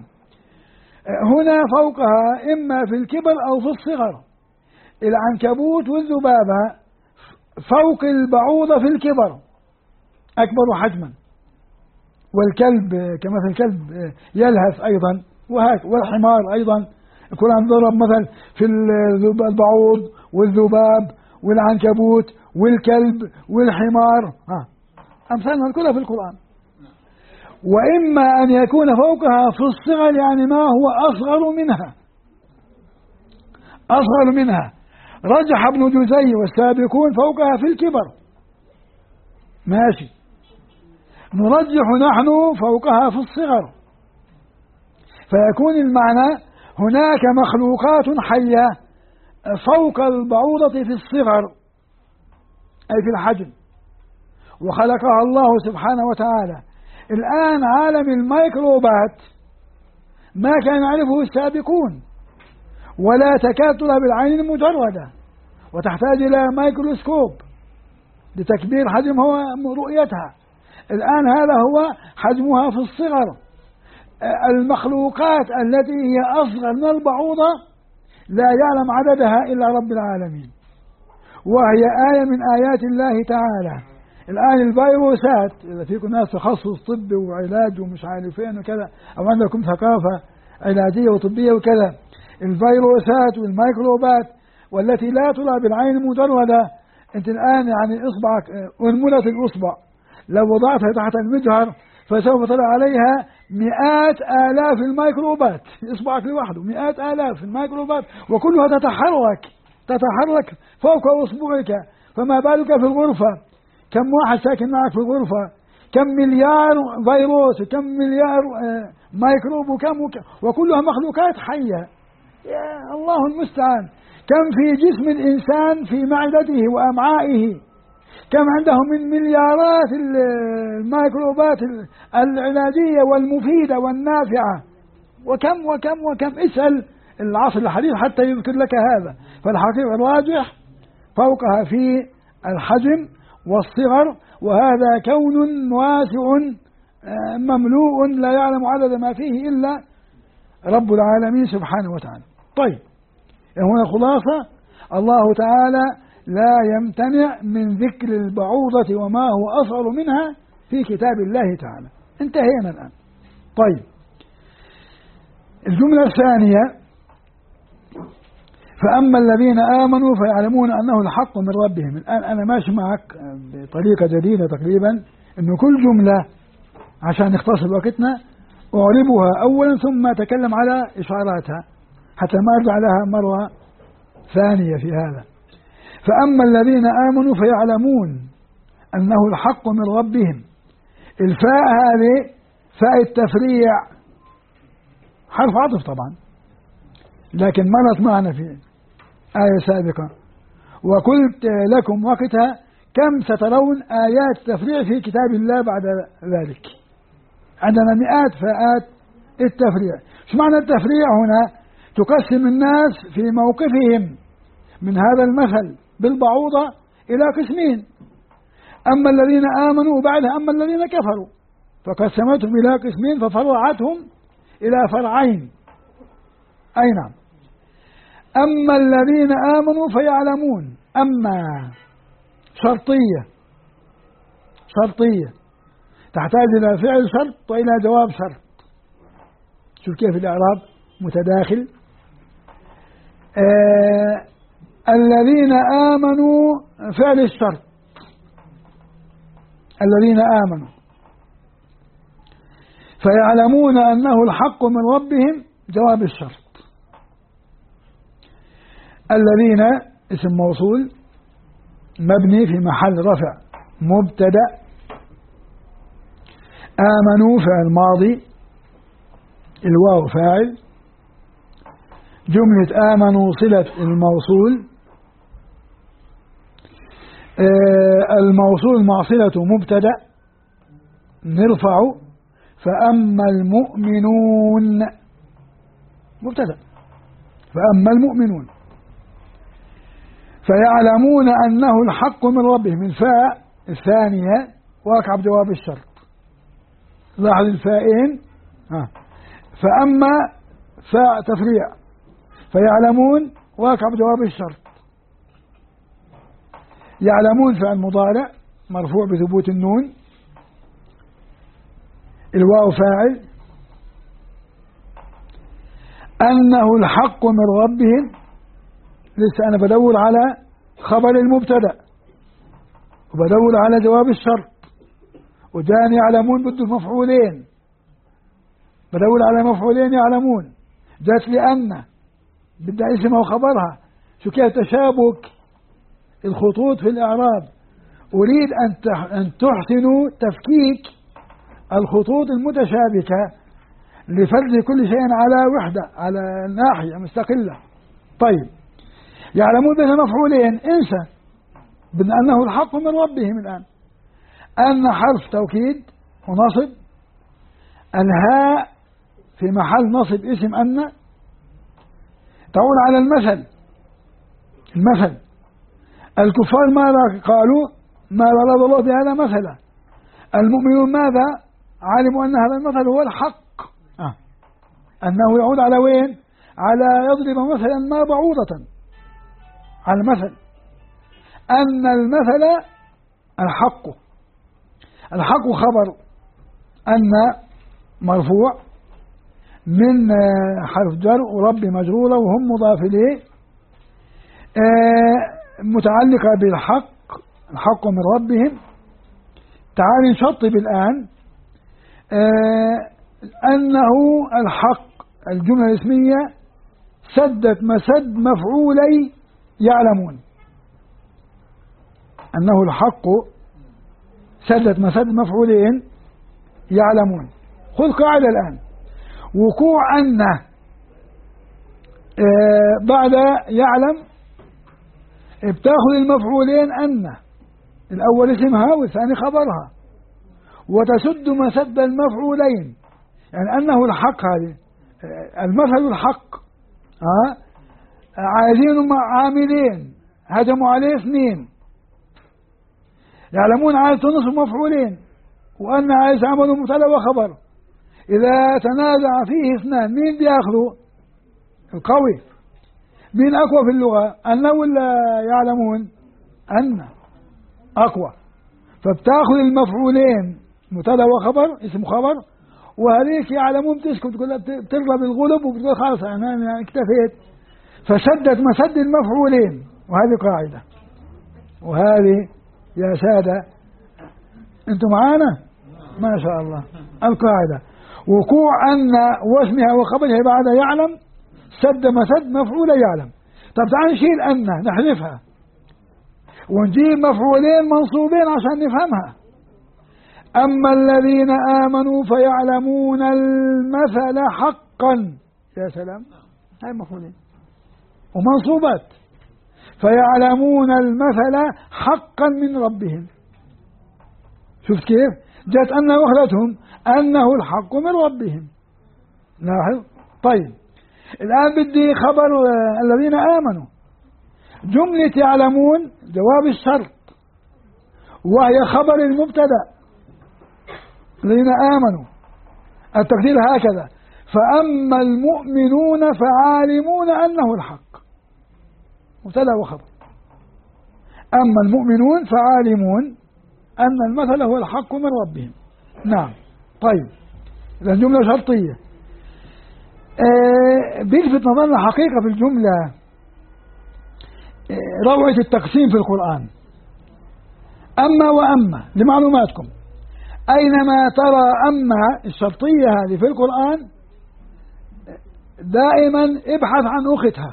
هنا فوقها إما في الكبر أو في الصغر. العنكبوت والذبابة فوق البعوضة في الكبر، أكبر حجما، والكلب كمثل الكلب يلهث أيضا، والحمار أيضا. القرآن ضرب مثل في البعوض والذباب والعنكبوت والكلب والحمار، أمثالنا كلها في القرآن. وإما أن يكون فوقها في الصغر، يعني ما هو أصغر منها. رجح ابن جزي والسابقون فوقها في الكبر، ماشي. نرجح نحن فوقها في الصغر، فيكون المعنى هناك مخلوقات حية فوق البعوضة في الصغر، أي في الحجم، وخلقها الله سبحانه وتعالى. الآن عالم الميكروبات ما كان يعرفه السابقون، ولا تكاد ترى بالعين المجردة، وتحتاج إلى ميكروسكوب لتكبير حجم هو رؤيتها. الآن هذا هو حجمها في الصغر. المخلوقات التي هي أصغر من البعوضة لا يعلم عددها إلا رب العالمين، وهي آية من آيات الله تعالى. الآن الفيروسات، إذا فيكم ناس تخصص طبي وعلاج ومش عارفين وكذا، أو عندكم ثقافة علاجية وطبية وكذا، الفيروسات والميكروبات والتي لا ترى بالعين المجردة، أنت الآن يعني إصبعك أنملة الإصبع لو وضعتها تحت المجهر فسوف ترى عليها مئات آلاف الميكروبات، إصبعك لوحده مئات آلاف الميكروبات، وكلها تتحرك فوق أصبعك، فما بالك في الغرفة؟ كم واحد ساكن معك في الغرفة؟ كم مليار فيروس وكم مليار ميكروب وكلها مخلوقات حية. يا الله المستعان. كم في جسم الإنسان في معدته وأمعائه، كم عنده من مليارات الميكروبات العلاجية والمفيدة والنافعة، وكم اسأل العصر الحديث حتى يذكر لك هذا. فالحقيقة الراجح فوقها في الحجم والصغر، وهذا كون واسع مملوء لا يعلم عدد ما فيه إلا رب العالمين سبحانه وتعالى. طيب، هنا خلاصة: الله تعالى لا يمتنع من ذكر البعوضة وما هو أصغر منها في كتاب الله تعالى. انتهينا الآن. طيب، الجملة الثانية: فأما الذين آمنوا فيعلمون أنه الحق من ربهم. الآن أنا ماشي معك بطريقة جديدة تقريبا، أنه كل جملة عشان نختصر وقتنا أعربها أولا ثم أتكلم على إشاراتها حتى ما أرجع لها مرة ثانية في هذا. فأما الذين آمنوا فيعلمون أنه الحق من ربهم. الفاء هذه فاء التفريع، حرف عطف طبعا، لكن مرت معنا في آية سابقة. وقلت لكم وقتها كم سترون آيات تفريع في كتاب الله بعد ذلك. عندنا مئات فاءات التفريع. شو معنى التفريع هنا؟ تقسم الناس في موقفهم من هذا المثل بالبعوضة إلى قسمين، أما الذين آمنوا وبعدها أما الذين كفروا، فقسمتهم إلى قسمين ففرعتهم إلى فرعين. أي نعم. أما الذين آمنوا فيعلمون، أما شرطية تحتاج إلى فعل شرط وإلى جواب شرط. شوف كيف الإعراب متداخل. الذين آمنوا فعل الشرط، الذين آمنوا، فيعلمون أنه الحق من ربهم جواب الشرط. الذين اسم موصول مبني في محل رفع مبتدأ، آمنوا فعل ماضي، الواو فاعل، جملة آمنوا صلة الموصول، الموصول مع صلته مبتدأ نرفع، فأما المؤمنون مبتدأ، فأما المؤمنون فيعلمون أنه الحق من ربهم. الفاء الثانية واقع بجواب الشرط. لاحظ الفائين، فأما فاء تفريع، فيعلمون واقع بجواب الشرط. يعلمون فعل مضارع مرفوع بثبوت النون، الواو فاعل، أنه الحق من ربهم. لسه أنا بدور على خبر المبتدأ وبدور على جواب الشرط، وجاني يعلمون بده مفعولين، بدور على مفعولين يعلمون، جات لي أن بدها اسمها وخبرها. شو كيف تشابك الخطوط في الإعراب. أريد أن تحسنوا تفكيك الخطوط المتشابكة لفرز كل شيء على وحدة، على ناحية مستقلة. طيب، يعلمون بها مفعولين، انسى بدنا أنه الحق من ربهم. الآن أن حرف توكيد ونصب، الهاء في محل نصب اسم أن، تعود على المثل. الكفار ماذا قالوا؟ ما ضرب الله بهذا مثلا. المؤمنون ماذا علموا؟ أن هذا المثل هو الحق. أنه يعود على وين؟ على يضرب مثلا ما بعوضة، على المثل. أن المثل الحق خبر أن مرفوع من حرف جر ورب مجرورة وهم مضاف إليه، متعلقة بالحق، الحق من ربهم. تعالوا نشطب الآن. أنه الحق الجملة الاسمية سدت مسد مفعولي يعلمون. أنه الحق سدت مسد مفعولين يعلمون. خذ قاعدة الآن. وقوع أن بعد يعلم بتاخذ المفعولين، أن الأول اسمها والثاني خبرها، وتسد مسد المفعولين. يعني أنه الحق، هذه المثل الحق، عايزين عاملين هجموا عليه اثنين، يعلمون عايز تنصب مفعولين، وأن عايز عملوا مبتدأ وخبر. إذا تنازع فيه اثنان مين بياخذوا؟ القوي. مين أقوى في اللغة؟ أن ولا يعلمون؟ أن أقوى، فبتاخذ المفعولين مبتدأ وخبر، اسم خبر، وهذيك يعلمون تسكت، تقول بترضى بالغلب وبتقول خلاص أنا اكتفيت، فسدت مسد المفعولين. وهذه قاعدة، وهذه يا سادة أنتم معانا ما شاء الله. القاعدة وقوع أن واسمها وخبرها بعد يعلم سد مسد مفعول يعلم. طب تعال نشيل أن نحذفها ونجيب مفعولين منصوبين عشان نفهمها. أما الذين آمنوا فيعلمون المثل حقا. يا سلام، هاي مفعولين ومنصوبات. فيعلمون المثل حقا من ربهم. شفت كيف؟ جاءت أن وخلتهم أنه الحق من ربهم. لاحظ. طيب الآن بدي خبر الذين آمنوا. جملة يعلمون جواب الشرط، وهي خبر المبتدأ الذين آمنوا. التقدير هكذا: فأما المؤمنون فعالمون أنه الحق. مبتدأ وخبر. أما المؤمنون فعالمون أن المثل هو الحق من ربهم. نعم. طيب إذا الجملة شرطية. بيلفت نظرنا حقيقة في الجملة روعة التقسيم في القرآن. أما وأما لمعلوماتكم، أينما ترى أما الشرطية هذه في القرآن دائما ابحث عن أختها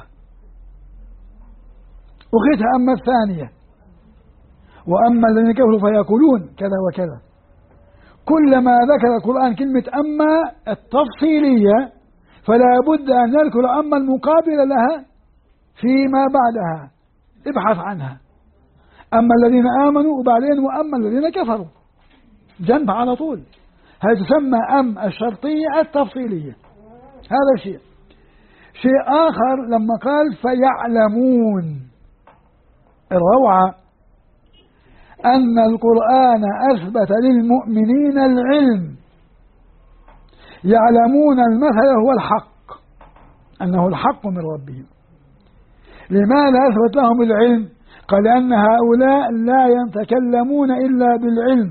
أما الثانية. وأما الذين كفروا فيقولون كذا وكذا. كلما ذكر القرآن كلمة أما التفصيلية فلا بد أن يذكر أما المقابلة لها فيما بعدها، ابحث عنها. أما الذين آمنوا وبعدين وأما الذين كفروا جنب على طول. هذه تسمى أم الشرطية التفصيلية. هذا شيء آخر لما قال فيعلمون. الروعة أن القرآن أثبت للمؤمنين العلم. يعلمون المثل هو الحق، أنه الحق من ربهم. لماذا أثبت لهم العلم؟ قال أن هؤلاء لا يتكلمون إلا بالعلم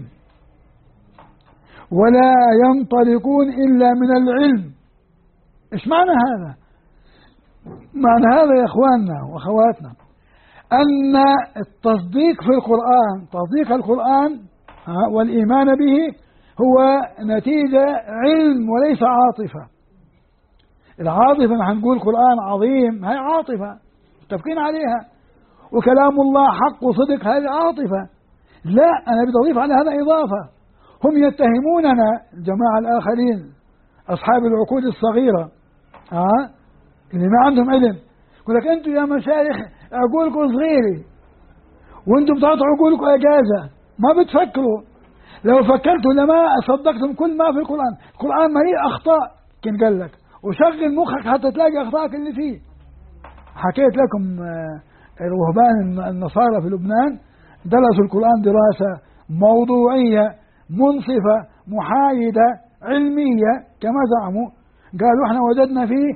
ولا ينطلقون إلا من العلم. إيش معنى هذا؟ معنى هذا يا إخواننا وأخواتنا أن التصديق في القرآن، تصديق القرآن والإيمان به هو نتيجة علم وليس عاطفة. العاطفة نحن نقول القرآن عظيم، هي عاطفة متفقين عليها، وكلام الله حق وصدق، هذه عاطفة. لا، أنا بدي أضيف على هذا إضافة. هم يتهموننا الجماعة الآخرين أصحاب العقول الصغيرة اللي ما عندهم علم، يقول لك أنتم يا مشايخ عقولكم صغيرة وأنتم بتعطوا عقولكم إجازة، ما بتفكروا. لو فكرتوا لما صدقتم كل ما في القرآن. القرآن مليء أخطاء كان قال لك، وشغل مخك حتى تلاقي أخطائك اللي فيه. حكيت لكم الرهبان النصارى في لبنان درسوا القرآن دراسة موضوعية منصفة محايدة علمية كما زعموا. قالوا احنا وجدنا فيه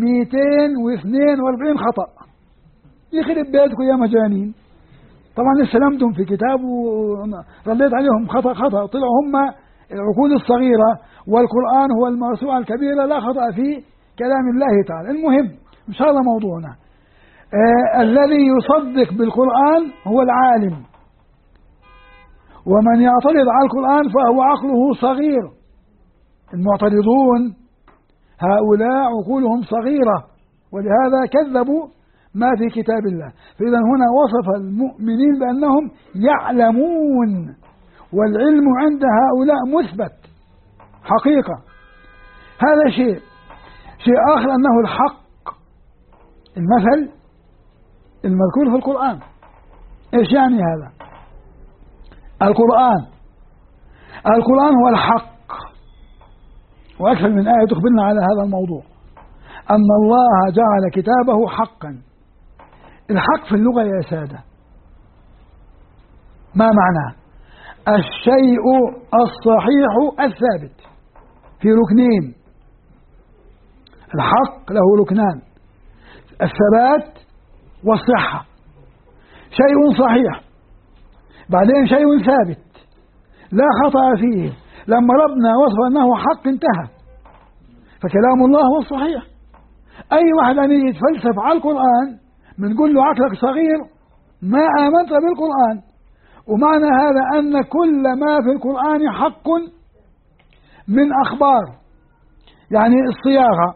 242 خطأ. يخرب بيتكم يا مجانين. طبعا استلمتم في كتاب ورديت عليهم خطأ. طلعوا هم العقول الصغيرة والقرآن هو الموسوعة الكبيرة، لا خطأ في كلام الله تعالى. المهم مش هذا موضوعنا. الذي يصدق بالقرآن هو العالم، ومن يعترض على القرآن فهو عقله صغير. المعترضون هؤلاء عقولهم صغيرة، ولهذا كذبوا ما في كتاب الله. فإذا هنا وصف المؤمنين بأنهم يعلمون، والعلم عند هؤلاء مثبت حقيقة. هذا شيء آخر أنه الحق، المثل المذكور في القرآن. إيش يعني هذا؟ القرآن هو الحق، وأكثر من آية تخبرنا على هذا الموضوع، أن الله جعل كتابه حقا. الحق في اللغة يا سادة ما معناه؟ الشيء الصحيح الثابت في ركنين. الحق له ركنان، الثبات والصحة. شيء صحيح بعدين شيء ثابت لا خطأ فيه. لما ربنا وصف أنه حق انتهى. فكلام الله هو الصحيح. أي واحد أن يتفلسف على القرآن بنقول له عقلك صغير، ما آمنت بالقرآن. ومعنى هذا أن كل ما في القرآن حق من أخبار، يعني الصياغة،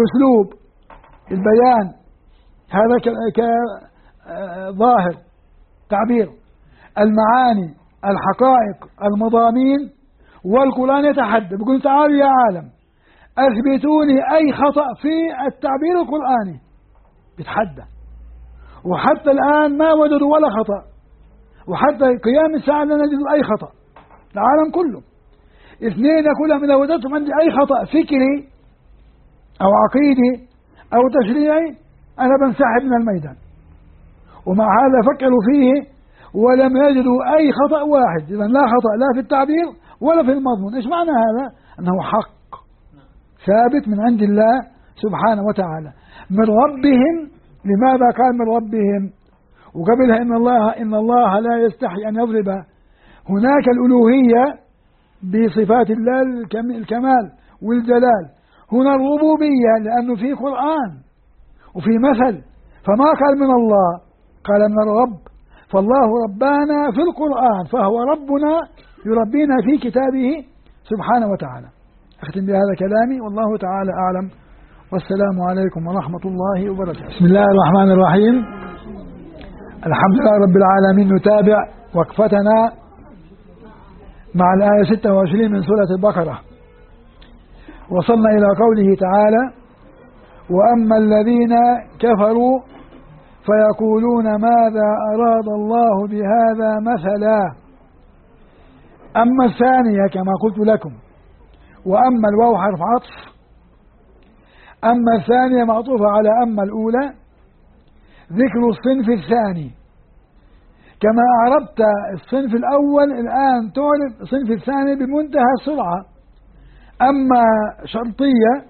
الأسلوب، البيان، هذا كظاهر، تعبير المعاني الحقائق المضامين، والقرآن يتحدى بيقول تعالوا يا عالم أثبتوا لي أي خطأ في التعبير القرآني، بيتحدى. وحتى الآن ما وجدوا ولا خطأ، وحتى قيام الساعة لا نجد أي خطأ العالم كله. اثنين يقول إذا وجدتم عندي أي خطأ فكري أو عقيدي أو تشريعي أنا بنسحب من الميدان. ومع هذا فكروا فيه ولم يجدوا أي خطأ واحد. إذا لا خطأ لا في التعبير ولا في المضمون. إيش معنى هذا؟ أنه حق ثابت من عند الله سبحانه وتعالى من ربهم. لماذا قال من ربهم؟ وقبلها إن الله لا يستحي أن يضرب هناك الألوهية بصفات الله الكمال والجلال، هنا الربوبية لأنه في قرآن وفي مثل. فما قال من الله، قال من الرب. فالله ربانا في القرآن، فهو ربنا يربينا في كتابه سبحانه وتعالى. أختم بهذا كلامي والله تعالى أعلم، والسلام عليكم ورحمة الله وبركاته. بسم الله الرحمن الرحيم. الحمد لله رب العالمين. نتابع وقفتنا مع الآية 26 من سورة البقرة. وصلنا إلى قوله تعالى: وأما الذين كفروا فيقولون ماذا أراد الله بهذا مثلا. أما الثانية كما قلت لكم، وأما الواو حرف عطف، أما الثانية معطوفة على أما الأولى، ذكر الصنف الثاني. كما أعربت الصنف الأول الآن تعرب الصنف الثاني بمنتهى السرعة. أما شرطية،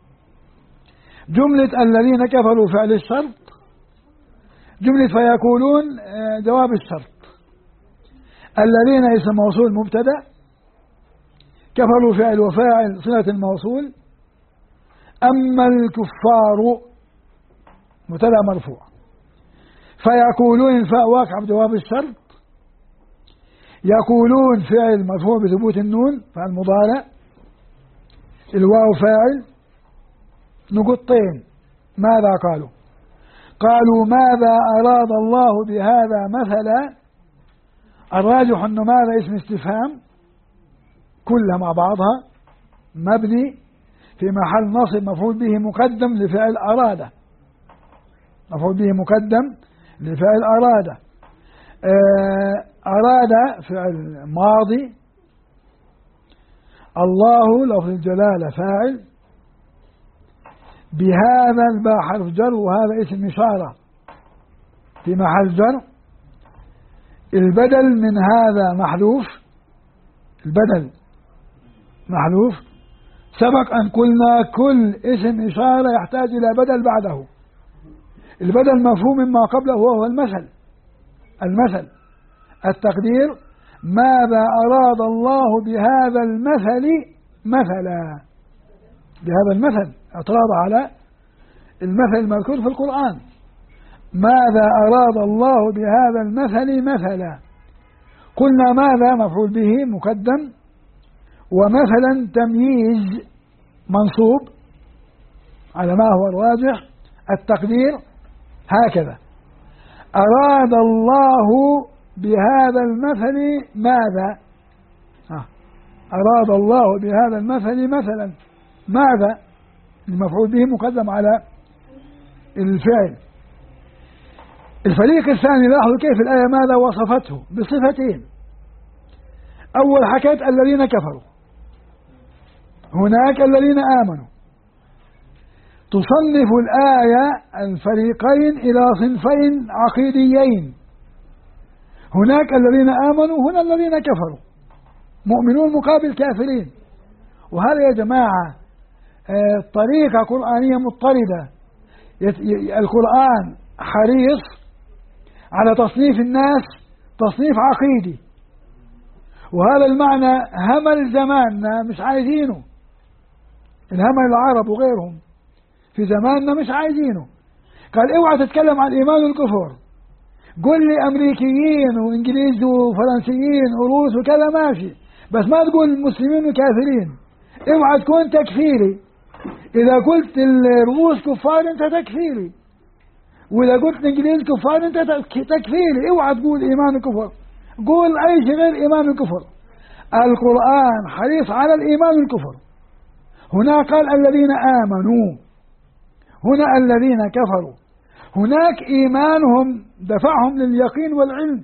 جملة الذين كفروا فعل الشرط، جملة فيقولون جواب الشرط. الذين اسم موصول مبتدأ، كفروا فعل وفاعل صلة الموصول. أما الكفار مبتدأ مرفوع. فيقولون الفاء واقع بجواب الشرط. يقولون فعل مرفوع بثبوت النون فعل مضارع. الواو فاعل. نقطتين. ماذا قالوا؟ قالوا ماذا أراد الله بهذا مثلا. الراجح أن ماذا اسم استفهام كلها مع بعضها مبني في محل نصب مفعول به مقدم لفعل أراد. مفعول به مقدم لفعل أراد. أراد فعل ماضي. الله لفظ الجلالة فاعل. بهذا الباء حرف جر وهذا اسم إشارة في محل جر. البدل من هذا محذوف. البدل محذوف. سبق أن قلنا كل اسم إشارة يحتاج إلى بدل بعده. البدل مفهوم مما قبله وهو المثل. المثل التقدير ماذا أراد الله بهذا المثل مثلا. بهذا المثل اعتراض على المثل المذكور في القرآن. ماذا أراد الله بهذا المثل مثلا. قلنا ماذا مفعول به مقدم، ومثلا تمييز منصوب على ما هو الراجح. التقدير هكذا: أراد الله بهذا المثل ماذا. أراد الله بهذا المثل مثلا ماذا المفعول به مقدم على الفعل. الفريق الثاني لاحظوا كيف الآية ماذا وصفته بصفتين. أول حكت الذين كفروا، هناك الذين آمنوا. تصنف الآية الفريقين إلى صنفين عقيديين. هناك الذين آمنوا، هنا الذين كفروا. مؤمنون مقابل كافرين. وهذا يا جماعة طريقة قرآنية مضطردة. القرآن حريص على تصنيف الناس تصنيف عقيدي، وهذا المعنى همل زماننا مش عايزينه. الهمل العرب وغيرهم في زماننا مش عايزينه. قال اوعى تتكلم عن الإيمان والكفر، قل لي أمريكيين وإنجليز وفرنسيين وروس وكذا ماشي، بس ما تقول مسلمين وكافرين. اوعى تكون تكفيري. إذا قلت الروس كفار أنت تكفيري، وإذا قلت نجليد كفار أنت تكفيري، اوعى تقول إيمان الكفر، قول أي شيء غير إيمان الكفر. القرآن حريص على الإيمان الكفر. هنا قال الذين آمنوا، هنا الذين كفروا. هناك إيمانهم دفعهم لليقين والعلم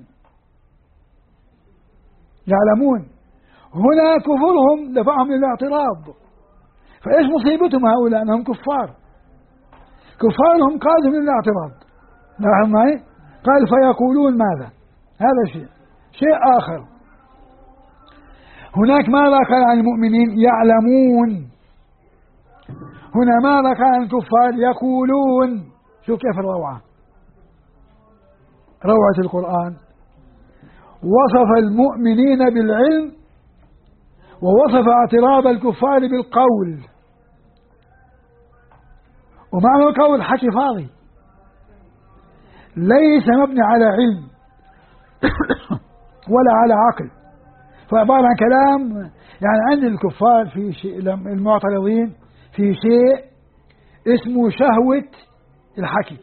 يعلمون، هنا كفرهم دفعهم للاعتراض. فإيش مصيبتهم هؤلاء؟ أنهم كفار، كفارهم قادهم للاعتراض. لاحظ معي؟ قال فيقولون ماذا؟ هذا شيء آخر. هناك ماذا قال عن المؤمنين؟ يعلمون. هنا ماذا قال عن الكفار؟ يقولون. شوف كيف الروعة، روعة القرآن. وصف المؤمنين بالعلم ووصف اعتراض الكفار بالقول. ومعنى القول حكي فاضي ليس مبني على علم ولا على عقل، فعبارة عن كلام. يعني عند الكفار في شيء، المعترضين في شيء اسمه شهوة الحكي،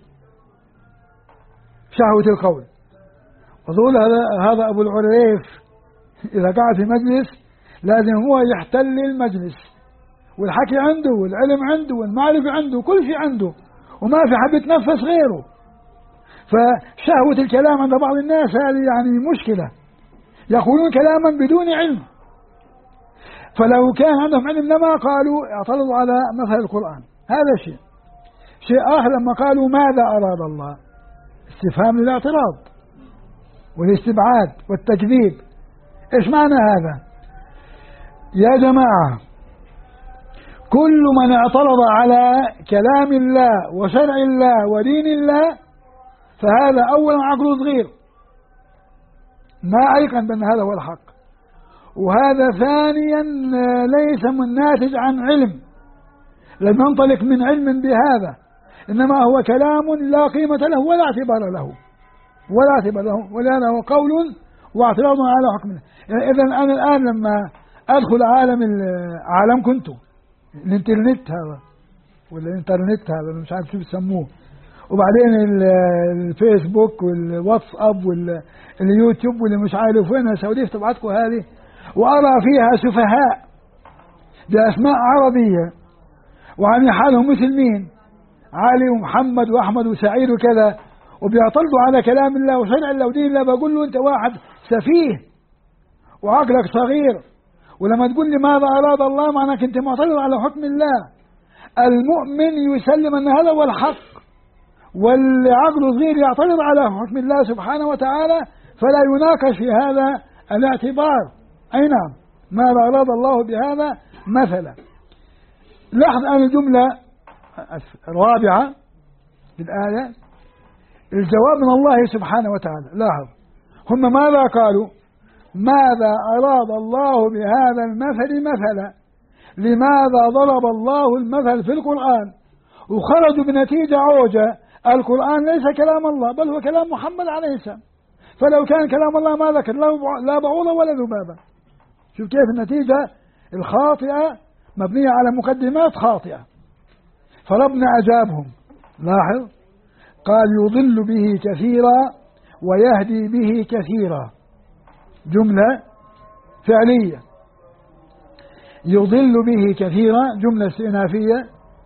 شهوة القول. أظن هذا أبو العريف إذا قاعد في مجلس لازم هو يحتل المجلس، والحكي عنده والعلم عنده والمعرفة عنده وكل شيء عنده، وما في حد يتنفس غيره. فشهوة الكلام عند بعض الناس هذه يعني مشكلة، يقولون كلاما بدون علم. فلو كان عندهم علم لما قالوا اعترضوا على مثل القرآن. هذا شيء آخر لما قالوا ماذا أراد الله، استفهام للاعتراض والاستبعاد والتكذيب. إيش معنى هذا يا جماعة؟ كل من اعترض على كلام الله وشرع الله ودين الله فهذا أولا عقله صغير، ما أيقن بأن هذا هو الحق، وهذا ثانيا ليس من ناتج عن علم، لم ينطلق من علم بهذا، إنما هو كلام لا قيمة له ولا اعتبار له ولهذا هو قول واعتراض على حكمه. يعني إذا أنا الآن لما أدخل عالم كنت الانترنت هذا ولا الانترنت هذا مش عارف شو بيسموه، وبعدين الفيسبوك والواتساب واليوتيوب واللي مش عارف وين السواليف تبعتكم هذه، وأرى فيها سفهاء بأسماء عربية وعن حالهم مثل مين؟ علي ومحمد وأحمد وسعيد وكذا، وبيعترضوا على كلام الله وشرع الله ودين الله. بقول له أنت واحد سفيه وعقلك صغير، ولما تقول لي ماذا أراد الله معناك أنت معترض على حكم الله. المؤمن يسلم أن هذا هو الحق، والعقل صغير يعترض على حكم الله سبحانه وتعالى، فلا يناقش في هذا الاعتبار. أي نعم، ماذا أراد الله بهذا مثلا. لاحظ أن الجملة الرابعة في الآية الجواب من الله سبحانه وتعالى. لاحظ هم ماذا قالوا؟ ماذا أراد الله بهذا المثل مثلا، لماذا ضرب الله المثل في القرآن؟ وخرجوا بنتيجة عوجة، القرآن ليس كلام الله بل هو كلام محمد عليه السلام، فلو كان كلام الله ما ذكر لا بعوضة ولا ذبابة. شوف كيف النتيجة الخاطئة مبنية على مقدمات خاطئة. فربنا أجابهم. لاحظ قال يضل به كثيرا ويهدي به كثيرا، جملة فعلية. يضل به كثيرا جملة استئنافية،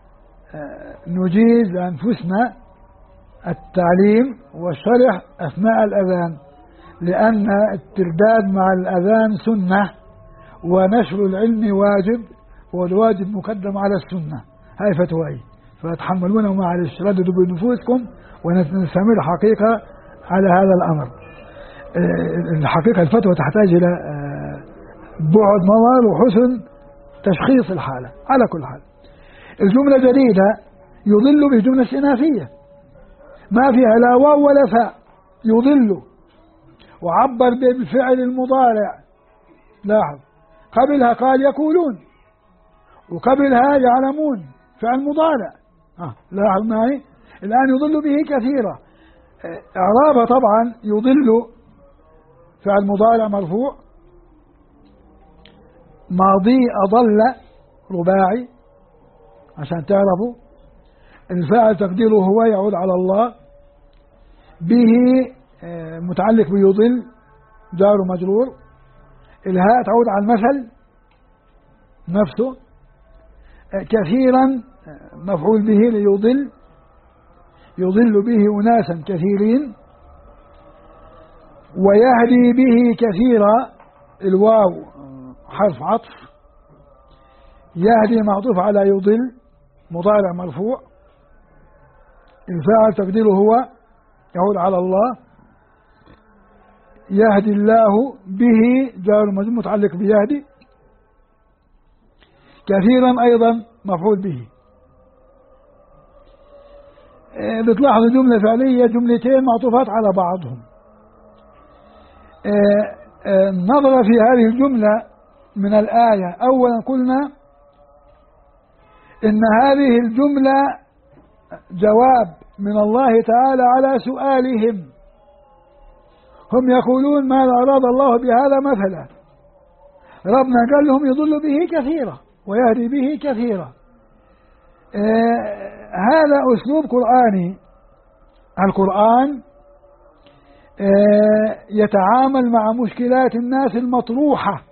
نجيز لأنفسنا التعليم والشرح أثناء الأذان، لأن الترداد مع الأذان سنة ونشر العلم واجب، والواجب مقدم على السنة. هاي فتوى، فتحملونه معلش، رددوا بنفوسكم ونستمر حقيقة على هذا الأمر. الحقيقة الفتوى تحتاج إلى بعد نظر وحسن تشخيص الحالة. على كل حال الجملة جديدة يضل بجملة استئنافية ما فيها لا واو ولا فاء، يضل، وعبر بالفعل المضارع. لاحظ قبلها قال يقولون وقبلها يعلمون فعل مضارع. لاحظ معي الآن يضل به كثيرا. إعرابها طبعا يضل فعل مضارع مرفوع، ماضي أضل رباعي عشان تعرفوا، الفاعل تقديره هو يعود على الله، به متعلق بيضل جار مجرور، الهاء تعود على المثل نفسه، كثيرا مفعول به ليضل، يضل به أناسا كثيرين، ويهدي به كثيرا، الواو حرف عطف، يهدي معطوف على يضل مضارع مرفوع، الفاعل تقديره هو يعود على الله، يهدي الله به جار مجرور متعلق بيهدي، كثيرا أيضا مفعول به. بتلاحظوا جملة فعلية جملتين معطوفات على بعضهم. نظر في هذه الجملة من الآية، أولا قلنا إن هذه الجملة جواب من الله تعالى على سؤالهم، هم يقولون ماذا أراد الله بهذا مثلا، ربنا قال لهم يضل به كثيرا ويهدي به كثيرا. هذا أسلوب قرآني، القرآن يتعامل مع مشكلات الناس المطروحة،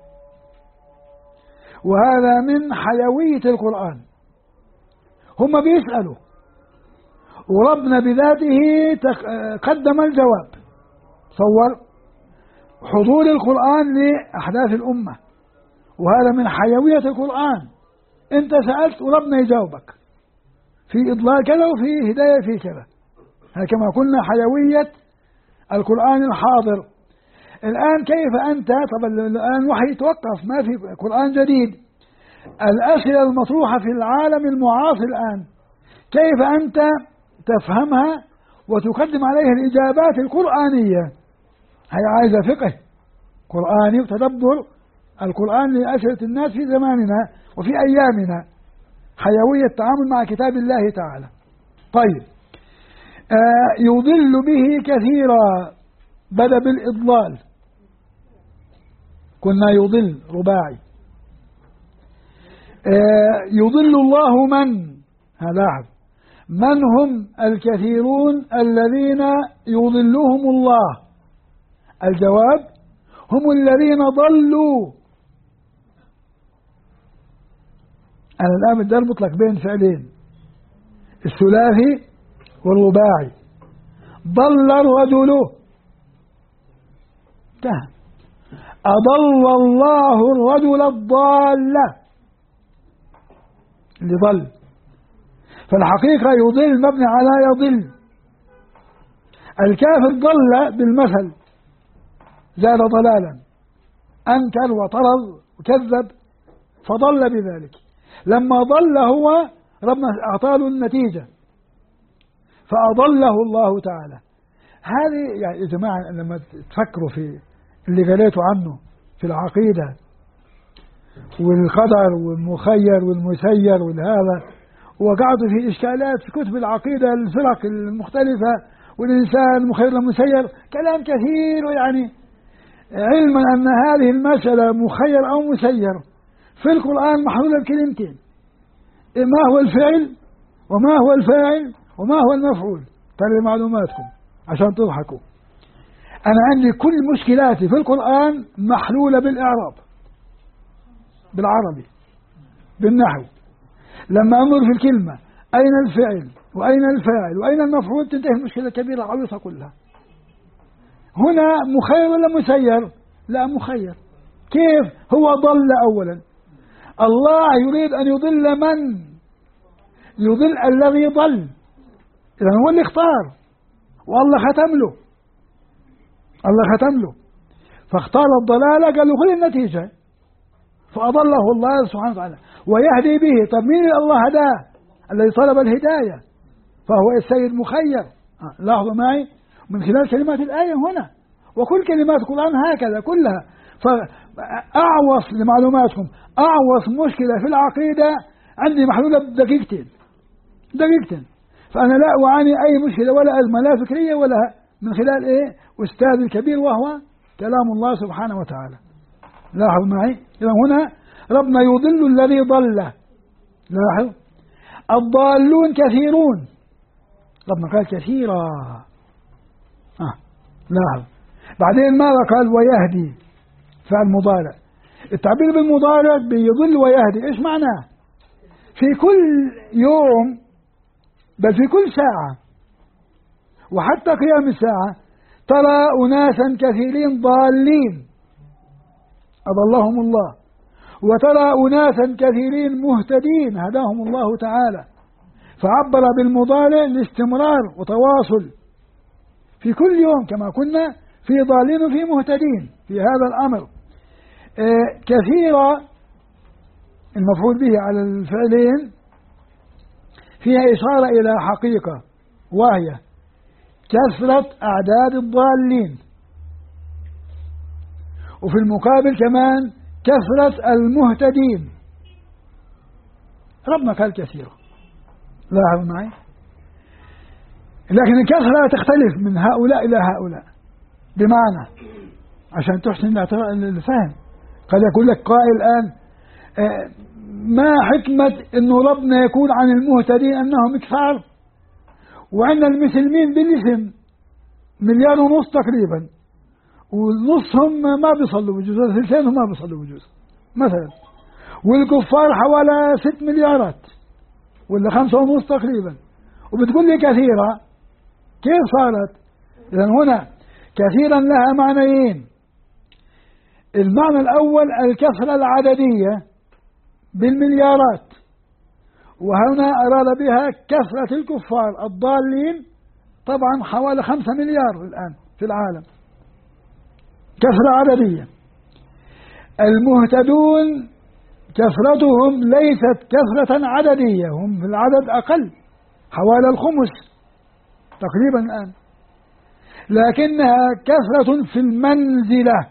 وهذا من حيوية القرآن. هم بيسألوا وربنا بذاته قدم الجواب، صور حضور القرآن لأحداث الأمة، وهذا من حيوية القرآن. أنت سألت وربنا يجاوبك في إضلال كذا وفي هداية في كذا، كما قلنا حيوية القرآن الحاضر. الآن كيف أنت، طبعا الآن وحي توقف، ما في قرآن جديد، الأسئلة المطروحة في العالم المعاصر الآن كيف أنت تفهمها وتقدم عليها الإجابات القرآنية؟ هي عايزة فقه قرآني وتدبر القرآن لأسئلة الناس في زماننا وفي أيامنا، حيوية التعامل مع كتاب الله تعالى. طيب، يضل به كثيرا، بدأ بالإضلال، كنا يضل رباعي. يضل الله من هم الكثيرون الذين يضلهم الله؟ الجواب هم الذين ضلوا. أنا الآن بدي أربط لك بين فعلين، الثلاثي والرباعي. ضل الرجل، أضل الله الرجل الضال اللي ضل. فالحقيقة يضل مبني على يضل. الكافر ضل بالمثل، زاد ضلالا، أنكر وطرد وكذب فضل بذلك. لما ضل هو ربنا أعطاه النتيجة فأضله الله تعالى. هذه يعني يا جماعة لما تفكروا في اللي قريته عنه في العقيدة والقدر والمخير والمسير والهذا، وقعدوا في إشكالات في كتب العقيدة الفرق المختلفة، والإنسان مخير المسير، كلام كثير. ويعني علما أن هذه المسألة مخير أو مسير في القرآن محلولة بكلمتين، ما هو الفعل وما هو الفاعل وما هو المفعول. ترى معلوماتكم عشان تضحكوا. أنا عندي كل مشكلاتي في القرآن محلولة بالإعراب، بالعربي، بالنحو. لما أنظر في الكلمة أين الفعل وأين الفاعل وأين المفعول تنتهي المشكلة الكبيرة العويصة كلها. هنا مخير ولا مسير؟ لا، مخير. كيف؟ هو ضل أولا. الله يريد أن يضل من؟ يضل الذي ضل، إذن هو اللي اختار، والله ختم له، الله ختم له فاختار الضلالة، قال له خذ النتيجة فأضله الله سبحانه وتعالى ويهدي به. طب مين الله هداه؟ الذي طلب الهداية، فهو السيد مخير. لاحظوا معي من خلال كلمات الآية هنا، وكل كلمات القرآن هكذا كلها. فأعوص لمعلوماتكم، أعوص مشكلة في العقيدة عندي محلولة بدقيقتين، فأنا لا أعاني أي مشكلة ولا أزمة لا فكرية ولا من خلال أستاذ الكبير وهو كلام الله سبحانه وتعالى. لاحظ معي، إذا هنا ربنا يضل الذي ضل. لاحظ، الضالون كثيرون، ربنا قال كثيرا، لاحظ بعدين ماذا قال؟ ويهدي، فعل مضارع. التعبير بالمضارع بيضل ويهدي إيش معناه؟ في كل يوم، بل في كل ساعة وحتى قيام الساعة ترى أناسا كثيرين ضالين أضلهم الله، وترى أناسا كثيرين مهتدين هداهم الله تعالى، فعبر بالمضارع لاستمرار وتواصل في كل يوم، كما كنا في ضالين وفي مهتدين في هذا الأمر. كثيرة المفعول به على الفعلين فيها إشارة إلى حقيقة، وهي كثرة أعداد الضالين، وفي المقابل كمان كثرة المهتدين. ربنا قال كثيرا، لاحظوا معي، لكن الكثرة تختلف من هؤلاء إلى هؤلاء، بمعنى عشان تحسن الفهم قد يقول لك قائل الآن ما حكمة إنه ربنا يكون عن المهتدين أنهم كثار وعند المسلمين بالاسم 1.5 مليار تقريبا، ونصهم ما بيصلوا بجوز، ثلثينهم ما بيصلوا بجوز مثلا، والكفار حوالي 6 مليارات ولا 5.5 تقريبا، وبتقول لي كثيرة. كيف صارت؟ إذن هنا كثيرا لها معنيين. المعنى الأول الكثرة العددية بالمليارات، وهنا أراد بها كثرة الكفار الضالين، طبعا حوالي 5 مليار الآن في العالم، كثرة عددية. المهتدون كثرتهم ليست كثرة عددية، هم في العدد أقل حوالي 1/5 تقريبا الآن، لكنها كثرة في المنزلة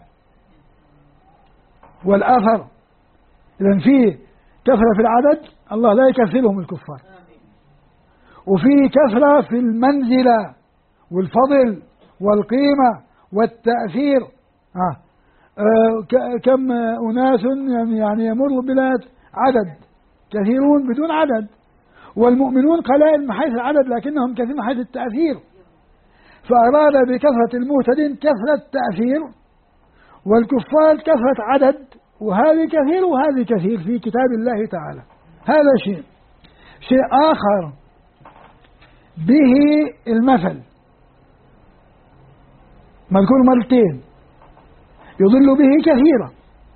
والأثر. إذن في كثرة في العدد، الله لا يكثرهم الكفار، وفي كثرة في المنزلة والفضل والقيمة والتأثير. كم أناس يعني يمر بلاد عدد كثيرون بدون عدد، والمؤمنون قلائل من حيث العدد لكنهم كثير من حيث التأثير، فأراد بكثرة المهتدين كثرة تأثير، والكفار كثرة عدد، وهذه كثير وهذه كثير في كتاب الله تعالى. هذا شيء آخر به المثل مذكور مرتين، يضل به كثيرا،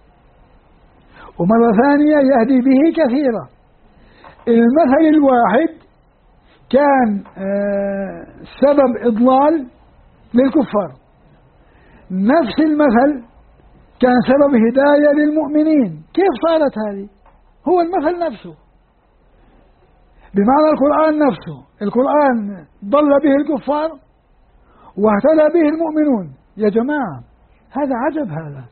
ومرة ثانية يهدي به كثيرا. المثل الواحد كان سبب إضلال للكفار، نفس المثل كان سبب هداية للمؤمنين. كيف صارت هذه؟ هو المثل نفسه، بمعنى القرآن نفسه. القرآن ضل به الكفار واهتدى به المؤمنون. يا جماعة هذا عجب، هذا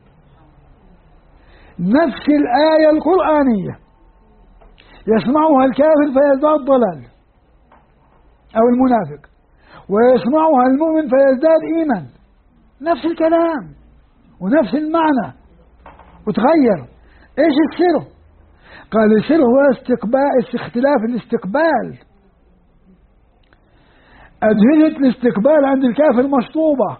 نفس الآية القرآنية يسمعها الكافر فيزداد ضلال أو المنافق، ويسمعها المؤمن فيزداد إيمان، نفس الكلام ونفس المعنى وتغير. إيش السر؟ قال السر هو اختلاف الاستقبال. أجهزة الاستقبال عند الكافر مشطوبة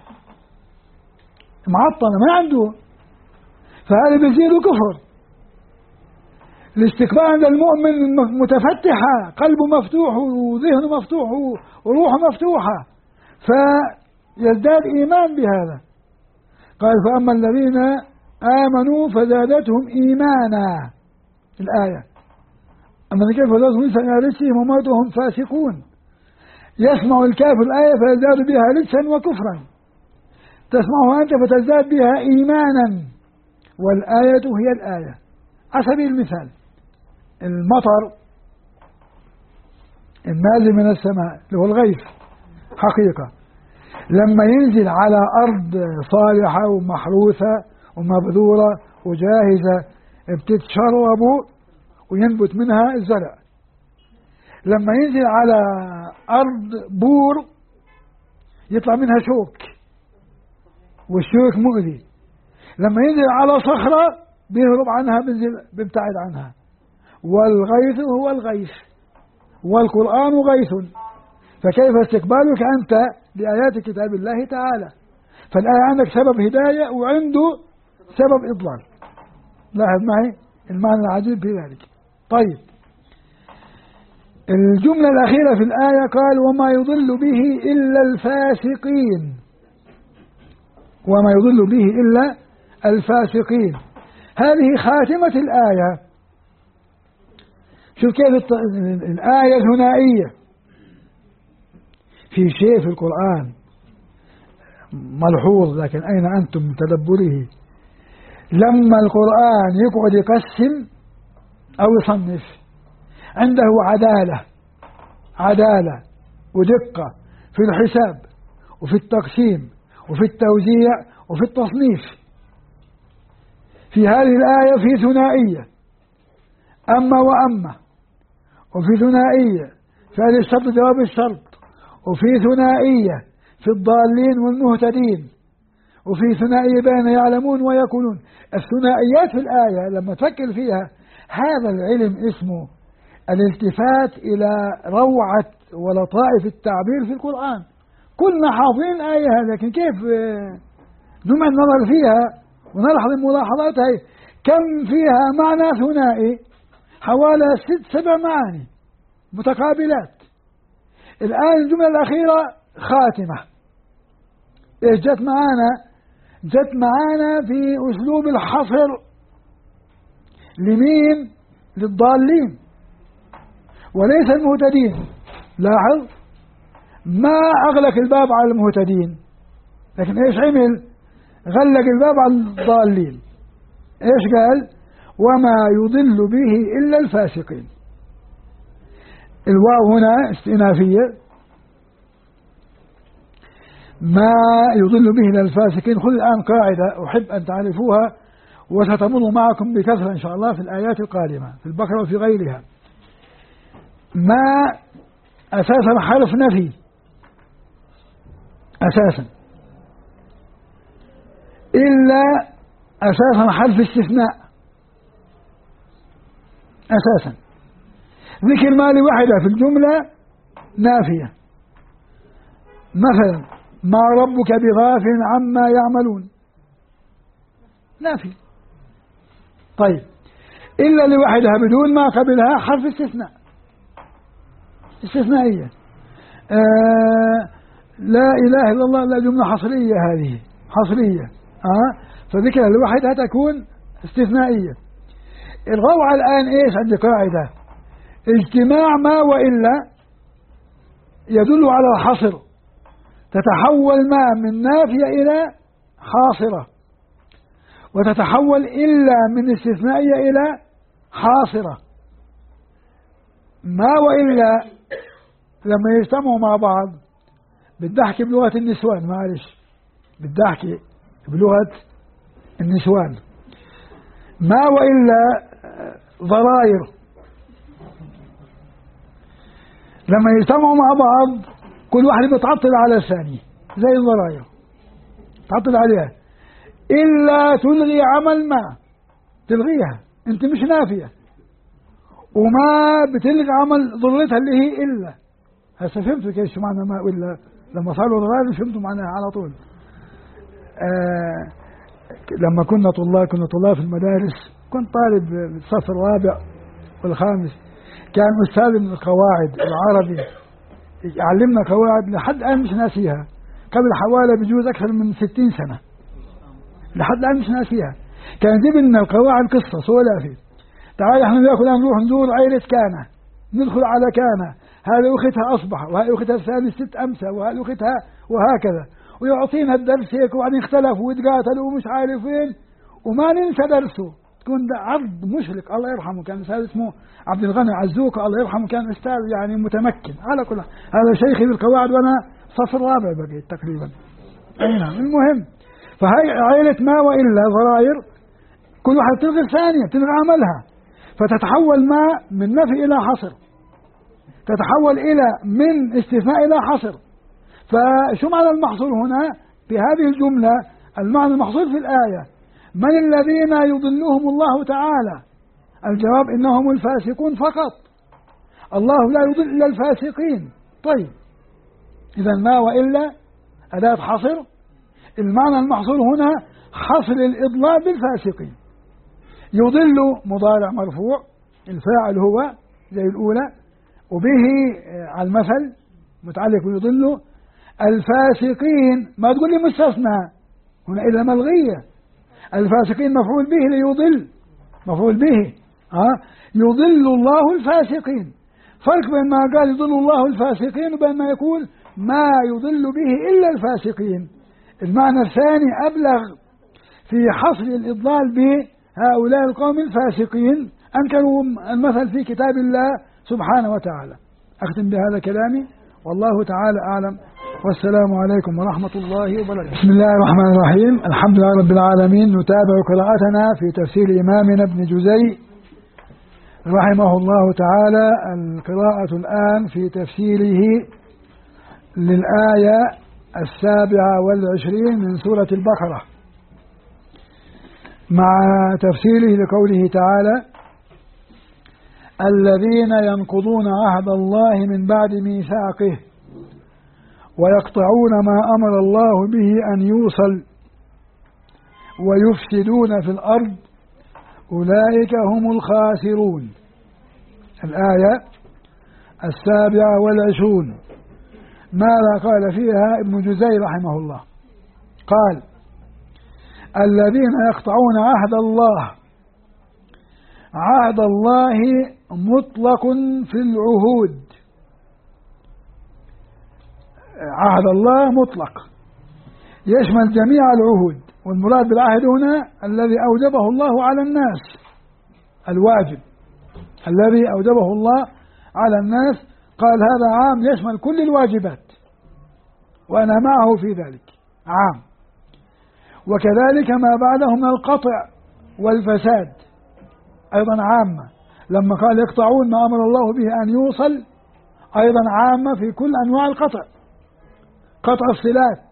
معطلة ما عنده، فهذا بيزيد كفر. الاستقبال عند المؤمن متفتحة، قلبه مفتوح وذهنه مفتوح وروحه مفتوحة، فيزداد إيمان بهذا. قال فأما الذين آمنوا فزادتهم إيمانا، الآية أما كيف فزادتهم إيمانا رجسهم وماتهم فاسقون. يسمع الكافر الآية فيزداد بها رجسا وكفرا، تسمعها أنت فتزداد بها إيمانا، والآية هي الآية. على سبيل المثال المطر النازل من السماء اللي هو الغيث حقيقة، لما ينزل على أرض صالحة ومحروثة ومبذورة وجاهزة بتتشرب وينبت منها الزرع، لما ينزل على أرض بور يطلع منها شوك والشوك مؤذي، لما ينزل على صخرة بيهرب عنها بيبتعد عنها. والغيث هو الغيث، والقرآن غيث، فكيف استقبالك أنت لآيات كتاب الله تعالى؟ فالآية عندك سبب هداية وعنده سبب إضلال. لاحظ معي المعنى العجيب في ذلك. طيب، الجملة الأخيرة في الآية قال وما يضل به إلا الفاسقين، وما يضل به إلا الفاسقين. هذه خاتمة الآية. شوف كيف الآية ثنائية. في شيء في القرآن ملحوظ، لكن أين أنتم من تدبره؟ لما القرآن يقعد يقسم أو يصنف عنده عدالة ودقة في الحساب وفي التقسيم وفي التوزيع وفي التصنيف. في هذه الآية في ثنائية، أما وأما، وفي ثنائية في هذه الشرط جواب الشرط، وفي ثنائية في الضالين والمهتدين، وفي ثنائية بين يعلمون ويكونون. الثنائيات في الآية لما تفكر فيها هذا العلم اسمه الالتفات إلى روعة ولطائف التعبير في القرآن. كلنا حافظين الآية هذه، لكن كيف نمع النظر فيها ونلاحظ ملاحظاتها كم فيها معنى ثنائي، حوالي 6-7 معاني متقابلات. الآن الجملة الأخيرة خاتمة. إيش جت معانا؟ جت معانا في أسلوب الحصر. لمين؟ للضالين وليس المهتدين. لاحظ ما أغلق الباب على المهتدين، لكن إيش عمل؟ غلق الباب على الضالين. إيش قال؟ وما يضل به إلا الفاسقين. الواو هنا استئنافية. ما يضل به إلا الفاسقين. خذ الآن قاعدة أحب أن تعرفوها وستمر معكم بكثرة إن شاء الله في الآيات القادمة في البقرة وفي غيرها. ما أساسا حرف نفي أساسا، إلا أساسا حرف استثناء أساسا. ذكر ما لوحدة في الجملة نافية. مثلا ما ربك بغافل عما يعملون، نافي. طيب، إلا لوحدها بدون ما قبلها حرف استثناء، استثنائية. لا إله إلا الله، لا جملة حصرية، هذه حصرية. فذكرها لوحدها تكون استثنائية. الروعة الآن إيش؟ عندي قاعدة اجتماع ما وإلا يدل على الحصر. تتحول ما من نافية إلى حاصرة، وتتحول إلا من استثنائية إلى حاصرة. ما وإلا لما يجتمعوا مع بعض بدي أحكي بلغة النسوان، معلش بدي أحكي بلغة النسوان. ما وإلا ضراير لما يجتمعوا مع بعض كل واحد بتعطل على الثاني زي الضراير، تعطل عليها. إلا تلغي عمل ما، تلغيها، أنت مش نافية. وما بتلغي عمل ضرتها اللي هي إلا. هسه فهمتوا كيف معنى ما وإلا؟ لما صاروا ضرائر فهمتوا معناها على طول. لما كنا طلاب في المدارس، كنت طالب الصف الرابع والخامس، كان أستاذ من القواعد العربي يعلمنا قواعد لحد الآن مش ناسيها، قبل حوالي بجوز أكثر من 60 سنة، لحد الآن مش ناسيها. كان يجيب لنا القواعد قصة سولافي. تعال احنا ناكل نروح نزور عائلة كانة، ندخل على كانة، هذه أختها أصبح، وهذه أختها الثانية 6 أمسى، وهذه أختها، وهكذا. ويعطينا الدرس هيك، وبعدين اختلفوا وتقاتلوا ومش عارف وين، وما ننسى درسه. تكون عرض مشرق. الله يرحمه كان أستاذ اسمه عبد الغني عزوكة، الله يرحمه كان أستاذ يعني متمكن. على كل هذا شيخي بالقواعد وأنا صف الرابع بقيت تقريبا. أي نعم. المهم، فهي عائلة ما وإلا ضرائر، كل واحد تلغي الثانية، تلغي عملها، فتتحول ما من نفي إلى حصر، تتحول إلى من استثناء إلى حصر. فشو معنى المحصور هنا في هذه الجملة؟ المعنى المحصور في الآية من الذين يضلهم الله تعالى؟ الجواب إنهم الفاسقون فقط. الله لا يضل إلا الفاسقين. طيب، إذا ما وإلا أداة حصر. المعنى المحصور هنا حصر الإضلال بالفاسقين. يضل مضارع مرفوع، الفاعل هو زي الأولى، وبه على المثل متعلق بيضل. الفاسقين ما تقول لي مستثنى هنا إلا ملغية. الفاسقين مفعول به ليضل، مفعول به يضل الله الفاسقين. فرق بين ما قال يضل الله الفاسقين وبين ما يقول ما يضل به إلا الفاسقين. المعنى الثاني أبلغ في حصر الإضلال بهؤلاء القوم الفاسقين، أنكروا المثل في كتاب الله سبحانه وتعالى. أختم بهذا كلامي والله تعالى أعلم، والسلام عليكم ورحمة الله وبركاته. بسم الله الرحمن الرحيم. الحمد لله رب العالمين. نتابع قراءتنا في تفسير إمامنا ابن جزي رحمه الله تعالى. القراءة الآن في تفسيره للآية 27 من سورة البقرة، مع تفسيره لقوله تعالى: الذين ينقضون عهد الله من بعد ميثاقه ويقطعون ما أمر الله به أن يوصل ويفسدون في الأرض أولئك هم الخاسرون. الآية 27 ماذا قال فيها ابن جزي رحمه الله؟ قال: الذين يقطعون عهد الله. عهد الله مطلق في العهود، عهد الله مطلق يشمل جميع العهود، والمراد بالعهد هنا الذي أوجبه الله على الناس، الواجب الذي أوجبه الله على الناس. قال هذا عام يشمل كل الواجبات، وأنا معه في ذلك، عام. وكذلك ما بعده من القطع والفساد أيضا عامة، لما قال يقطعون ما أمر الله به أن يوصل أيضا عامة في كل أنواع القطع، قطع الصلات.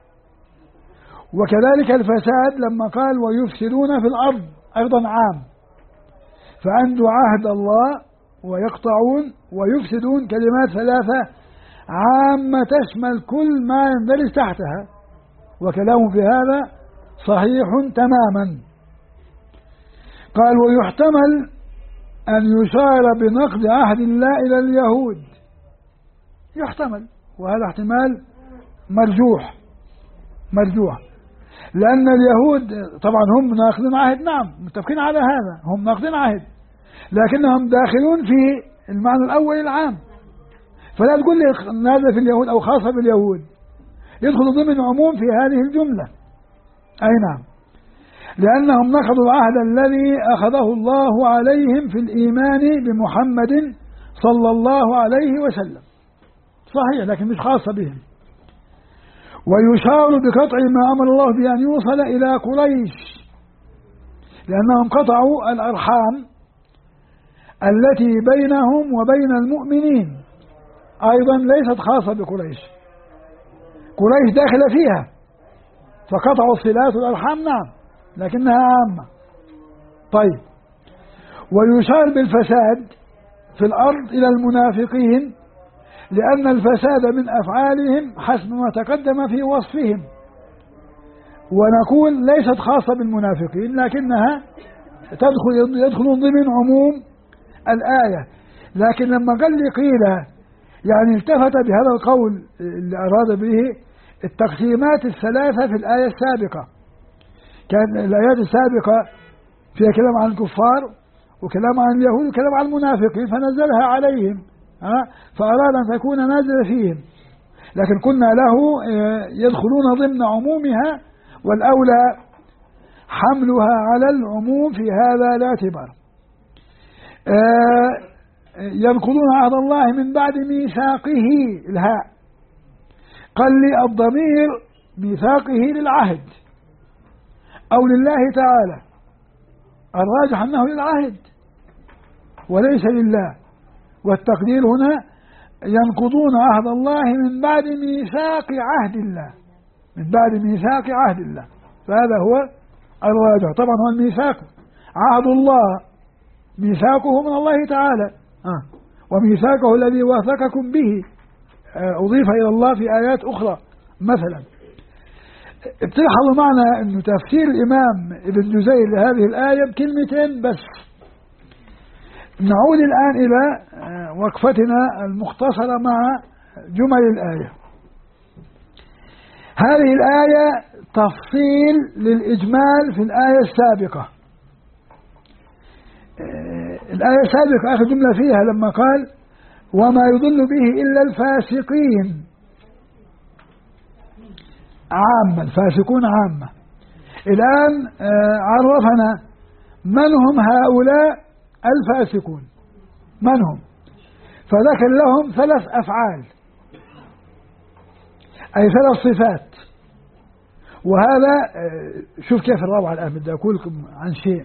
وكذلك الفساد لما قال ويفسدون في الأرض أيضا عام. فعنده عهد الله ويقطعون ويفسدون كلمات ثلاثة عامة تشمل كل ما يندرج تحتها، وكلامه في هذا صحيح تماما. قال: ويحتمل أن يشار بنقض عهد الله إلى اليهود، يحتمل، وهذا احتمال مرجوح، لأن اليهود طبعا هم ناقضين عهد، نعم متفقين على هذا، هم ناقضين عهد، لكنهم داخلون في المعنى الأول العام. فلا تقول لي هذا في اليهود أو خاصة باليهود، يدخل ضمن عموم في هذه الجملة. أي نعم، لأنهم نقضوا العهد الذي أخذه الله عليهم في الإيمان بمحمد صلى الله عليه وسلم، صحيح لكن مش خاصة بهم. ويشار بقطع ما أمر الله بأن يوصل إلى قريش، لأنهم قطعوا الأرحام التي بينهم وبين المؤمنين، أيضا ليست خاصة بقريش، قريش داخلة فيها، فقطعوا الصلات والأرحام نعم لكنها عامة. طيب، ويشار بالفساد في الأرض إلى المنافقين، لأن الفساد من أفعالهم حسب ما تقدم في وصفهم، ونقول ليست خاصة بالمنافقين لكنها يدخل ضمن عموم الآية. لكن لما قال لي قيل يعني التفت بهذا القول اللي أراد به التقسيمات الثلاثة في الآية السابقة. كان الآيات السابقة فيها كلام عن الكفار وكلام عن اليهود وكلام عن المنافقين فنزلها عليهم، فأراد أن تكون نازلة فيهم، لكن قلنا له يدخلون ضمن عمومها، والأولى حملها على العموم في هذا الاعتبار. ينقضون عهد الله من بعد ميثاقه، الهاء قال لي الضمير ميثاقه للعهد أو لله تعالى، الراجح أنه للعهد وليس لله، والتقدير هنا ينقضون عهد الله من بعد ميثاق عهد الله، من بعد ميثاق عهد الله، فهذا هو الراجح. طبعا هو الميثاق عهد الله، ميثاقه من الله تعالى، وميثاقه الذي واثقكم به أضيف إلى الله في آيات أخرى. مثلا بتلاحظوا معنا أنه تفسير الإمام ابن جزي لهذه الآية بكلمتين بس. نعود الآن إلى وقفتنا المختصرة مع جمل الآية. هذه الآية تفصيل للإجمال في الآية السابقة. الآية السابقة آخر جملة فيها لما قال وما يضل به إلا الفاسقين عامة، الفاسقون عامة. الآن عرفنا من هم هؤلاء الفاسقون، من هم، فذكر لهم 3 أفعال أي 3 صفات. وهذا شوف كيف الروعة. الآن بدي أقول لكم عن شيء.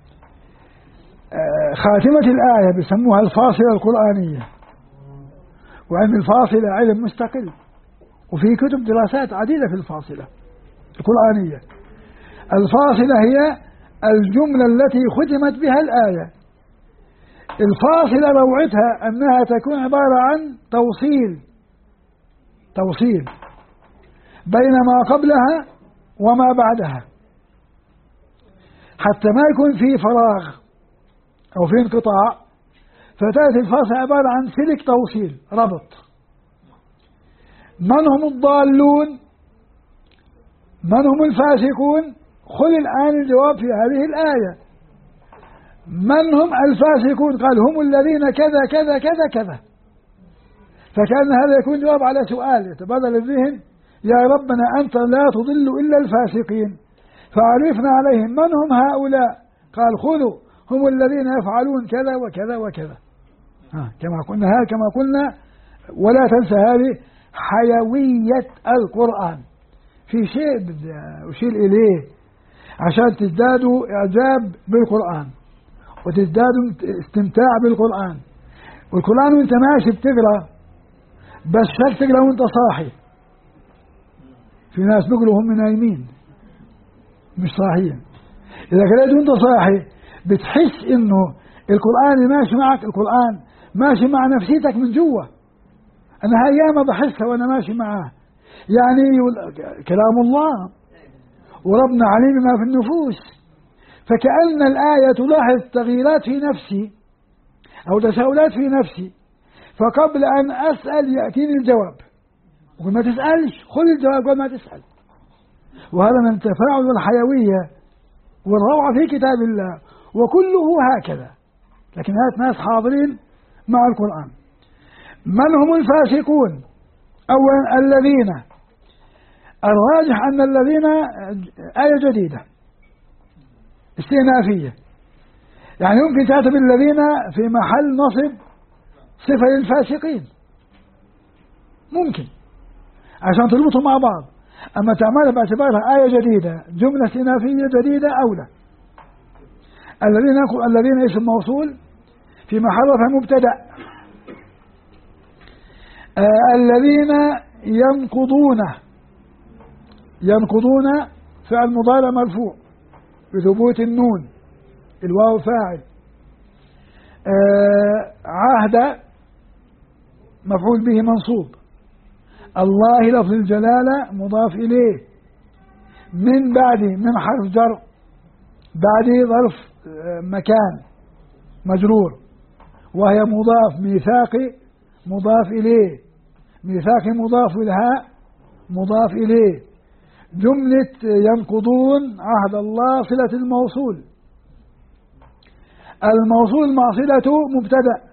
خاتمة الآية بيسموها الفاصلة القرآنية، وعلم الفاصلة علم مستقل، وفي كتب دراسات عديدة في الفاصلة القرآنية. الفاصلة هي الجملة التي ختمت بها الآية. الفاصلة روعتها أنها تكون عبارة عن توصيل بين ما قبلها وما بعدها، حتى ما يكون في فراغ أو في انقطاع، فتأتي الفاصلة عبارة عن سلك توصيل ربط. من هم الضالون؟ من هم الفاسقون؟ خذ الآن الجواب في هذه الآية. من هم الفاسقون؟ قال هم الذين كذا كذا كذا كذا. فكأن هذا يكون جواب على سؤال يتبادل الذهن، يا ربنا أنت لا تضل إلا الفاسقين، فعرفنا عليهم من هم هؤلاء. قال خذوا هم الذين يفعلون كذا وكذا وكذا. كما قلنا ولا تنسى هذه حيوية القرآن. في شيء بدي أشير إليه عشان تزدادوا إعجاب بالقرآن وتزدادوا استمتاع بالقرآن. والقرآن وانت ماشي بتقرأ، بس شك تقرأ وانت صاحي. في ناس بيقرأوا هم نايمين مش صاحيين. إذا قرأت وانت صاحي بتحس إنه القرآن ماشي معك، القرآن ماشي مع نفسيتك من جوا. أنا هايامة بحسها وأنا ماشي معاه، يعني كلام الله وربنا عليم ما في النفوس. فكأن الآية تلاحظ تغييرات في نفسي أو تساؤلات في نفسي، فقبل أن أسأل يأتيني الجواب. وقل ما تسألش، خذ الجواب قبل ما تسأل. وهذا من التفاعل والحيوية والروعة في كتاب الله، وكله هكذا. لكن هات ناس حاضرين مع القرآن. من هم الفاسقون؟ أولا الذين، الراجح أن الذين آية جديدة استئنافية، يعني يمكن تأتي بالذين في محل نصب صفة للفاسقين، ممكن عشان تربطوا مع بعض. أما تعملها باعتبارها آية جديدة جملة استئنافية جديدة أولى. الذين اسم موصول في محل رفع مبتدأ. الذين ينقضون فعل مضارع مرفوع بثبوت النون، الواو فاعل. عهد مفعول به منصوب. الله لفظ الجلالة مضاف إليه. من بعده من حرف جر، بعده ظرف مكان مجرور، وهي مضاف. ميثاقي مضاف إليه، ميثاقي مضاف إليها مضاف إليه. جملة ينقضون عهد الله صلة الموصول، الموصول مع صلته مبتدأ.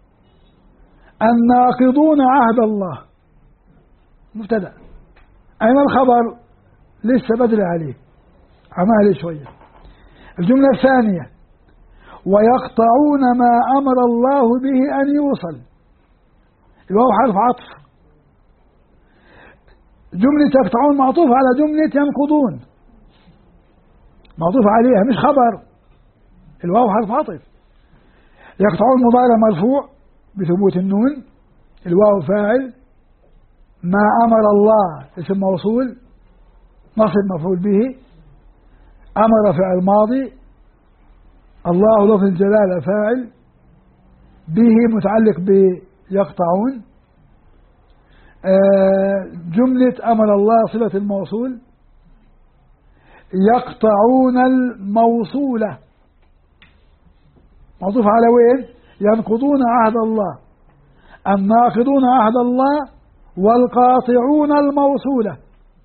الناقضون عهد الله مبتدأ. أين الخبر؟ لسه بدري عليه، عمالي شوية. الجملة الثانية ويقطعون ما أمر الله به أن يوصل، الواو حرف عطف. جملة يقطعون معطوف على جملة ينقضون، معطوف عليها مش خبر، الواو حرف عطف. يقطعون مضارع مرفوع بثبوت النون، الواو فاعل. ما أمر الله اسم موصول نصب مفعول به. أمر فعل ماضي. الله لفظ الجلالة فاعل. به متعلق بيقطعون. جملة أمر الله صلة الموصول، يقطعون الموصولة معطوف على وين؟ ينقضون عهد الله، الناقضون عهد الله والقاطعون الموصولة.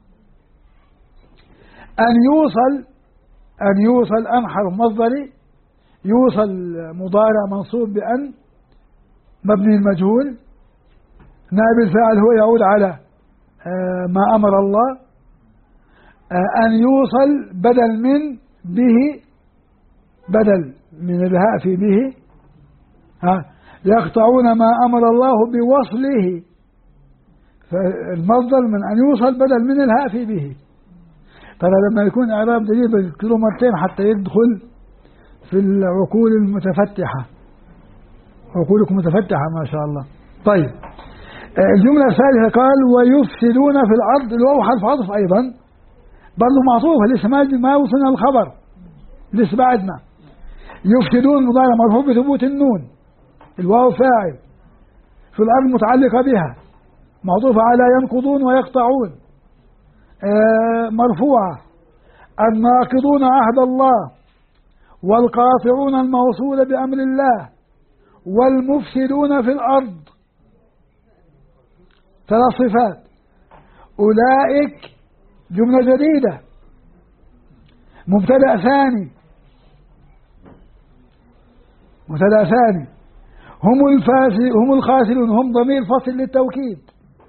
أن يوصل أن حرف مصدري، يوصل مضارع منصوب بأن مبني المجهول، نائب الفاعل هو يعود على ما أمر الله. أن يوصل بدل من به، بدل من الهاء في به، يقطعون ما أمر الله بوصله، فالمصدر من أن يوصل بدل من الهاء في به. ترى لما يكون إعراب جديد بذكره مرتين حتى يدخل في العقول المتفتحة. عقولكم متفتحة ما شاء الله. طيب، الجملة الثالثة قال ويفسدون في الأرض، الواو حرف عطف أيضا برضه معطوفة، لسه ما وصلنا الخبر، لسه بعدنا. يفسدون مضارع مرفوع بثبوت النون، الواو فاعل، في الأرض متعلقة بها، معطوفة على ينقضون ويقطعون، مرفوعة. الناقضون عهد الله والقاطعون الموصول بأمر الله والمفسدون في الأرض، ثلاث صفات. أولئك جملة جديدة، مبتدأ ثاني، مبتدأ ثاني. هم الخاسرون، هم ضمير فصل للتوكيد.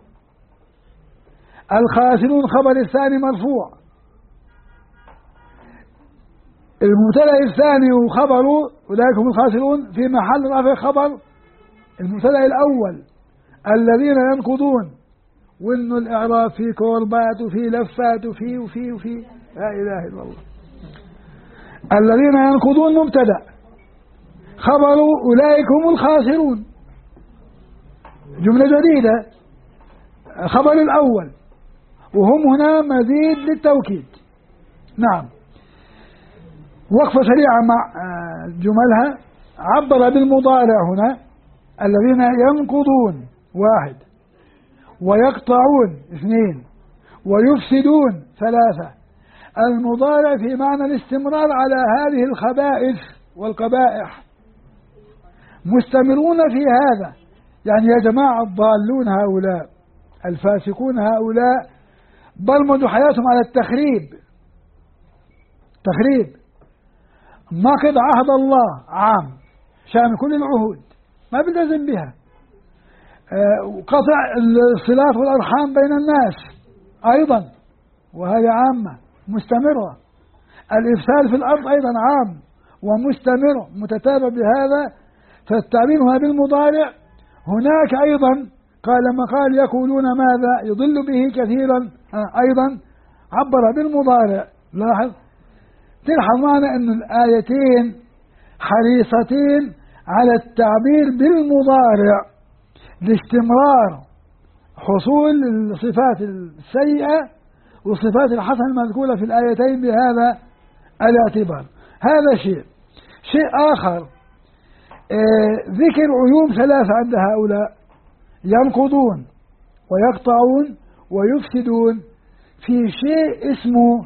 الخاسرون خبر الثاني مرفوع. المبتدأ الثاني وخبره أولئك هم الخاسرون في محل رفع خبر المبتدأ الأول الذين ينقضون، وإنه الإعراب في كوربات وفي لفات وفي لا إله إلا الله. الذين ينقضون مبتدأ، خبروا أولئك هم الخاسرون، جملة جديدة، خبر الأول، وهم هنا مزيد للتوكيد. نعم. وقفة سريعة مع جملها. عبر بالمضارع هنا، الذين ينقضون واحد، ويقطعون اثنين، ويفسدون ثلاثة. المضارع في معنى الاستمرار على هذه الخبائث والقبائح، مستمرون في هذا. يعني يا جماعة الضالون هؤلاء، الفاسقون هؤلاء برمجوا حياتهم على التخريب. تخريب، نقض عهد الله عام شامل كل العهود ما بيلتزم بها، قطع الصلات والأرحام بين الناس أيضا وهي عامة مستمرة. الإفساد في الأرض أيضا عام ومستمر متتابع بهذا. فالتعبير هنا بالمضارع هناك أيضا قال لما قال يقولون ماذا يضل به كثيرا، أيضا عبر بالمضارع. لاحظ، تلحظ معنا أن الآيتين حريصتين على التعبير بالمضارع لاستمرار حصول الصفات السيئة والصفات الحسنة المذكورة في الآيتين بهذا الاعتبار. هذا شيء آخر، ذكر عيوب ثلاثة عند هؤلاء: ينقضون ويقطعون ويفسدون في شيء اسمه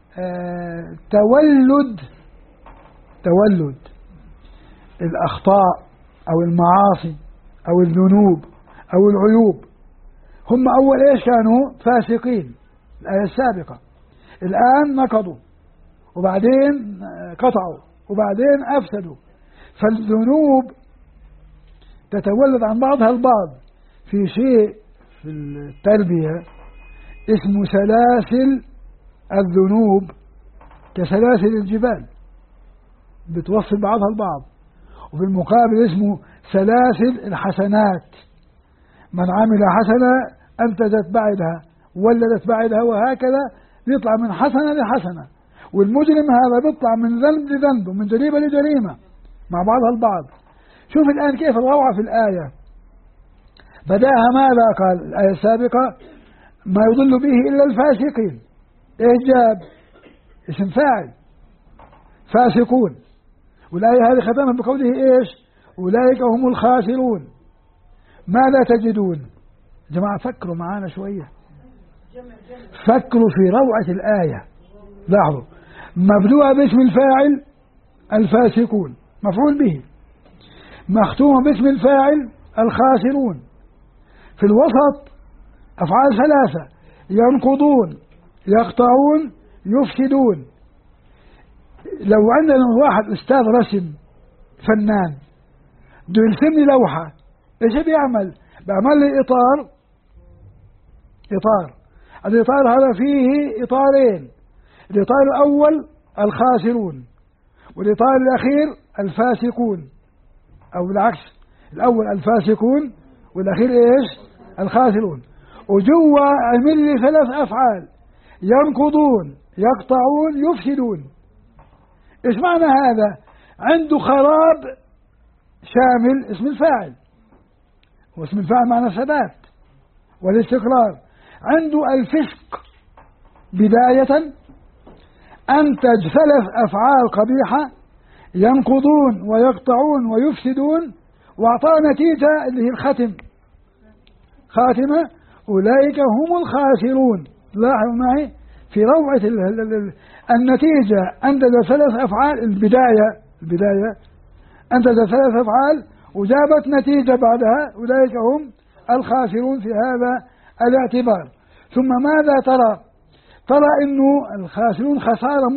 تولد الأخطاء أو المعاصي أو الذنوب أو العيوب. هم أول إيش كانوا؟ فاسقين، الآية السابقة. الآن نقضوا وبعدين قطعوا وبعدين أفسدوا. فالذنوب تتولد عن بعضها البعض. في شيء في التربية اسمه سلاسل الذنوب، كسلاسل الجبال بتوصل بعضها البعض. وفي المقابل اسمه سلاسل الحسنات، من عمل حسنة أنتجت بعدها ولدت بعدها، وهكذا يطلع من حسنة لحسنة. والمجرم هذا بيطلع من ذنب لذنب ومن جريمة لجريمة مع بعضها البعض. شوف الآن كيف الروعة في الآية. بدأها ماذا قال الآية السابقة؟ ما يضل به إلا الفاسقين. إيش جاب؟ اسم فاعل، فاسقون. والآية هذه ختمت بقوله إيش؟ أولئك هم الخاسرون. ماذا تجدون؟ جماعة فكروا معانا شوية، فكروا في روعة الآية. لاحظوا مبدوءة باسم الفاعل الفاسقون مفعول به، مختومة باسم الفاعل الخاسرون، في الوسط أفعال ثلاثة: ينقضون، يقطعون، يفسدون. لو عندنا واحد أستاذ رسم فنان بده يرسم لي لوحة، إيش بيعمل؟ بيعمل لي إطار. الإطار هذا فيه إطارين: الإطار الأول الخاسرون، والإطار الأخير الفاسقون، أو بالعكس، الأول الفاسقون والأخير إيش؟ الخاسرون. وجوا عمل لي ثلاث أفعال: ينقضون، يقطعون، يفسدون. إيش معنى هذا؟ عنده خراب شامل اسم الفاعل، واسم الفاعل معنى الثبات والاستقرار. عنده الفسق بداية، أنتج ثلاث أفعال قبيحة: ينقضون ويقطعون ويفسدون، وأعطى نتيجة اللي هي الختم، خاتمة: أولئك هم الخاسرون. لاحظوا معي في روعة النتيجة، أنتج ثلاث أفعال. البداية أنتج ثلاث أفعال وجابت نتيجة بعدها: أولئك هم الخاسرون في هذا الاعتبار. ثم ماذا ترى إنه الخاسرون خسارة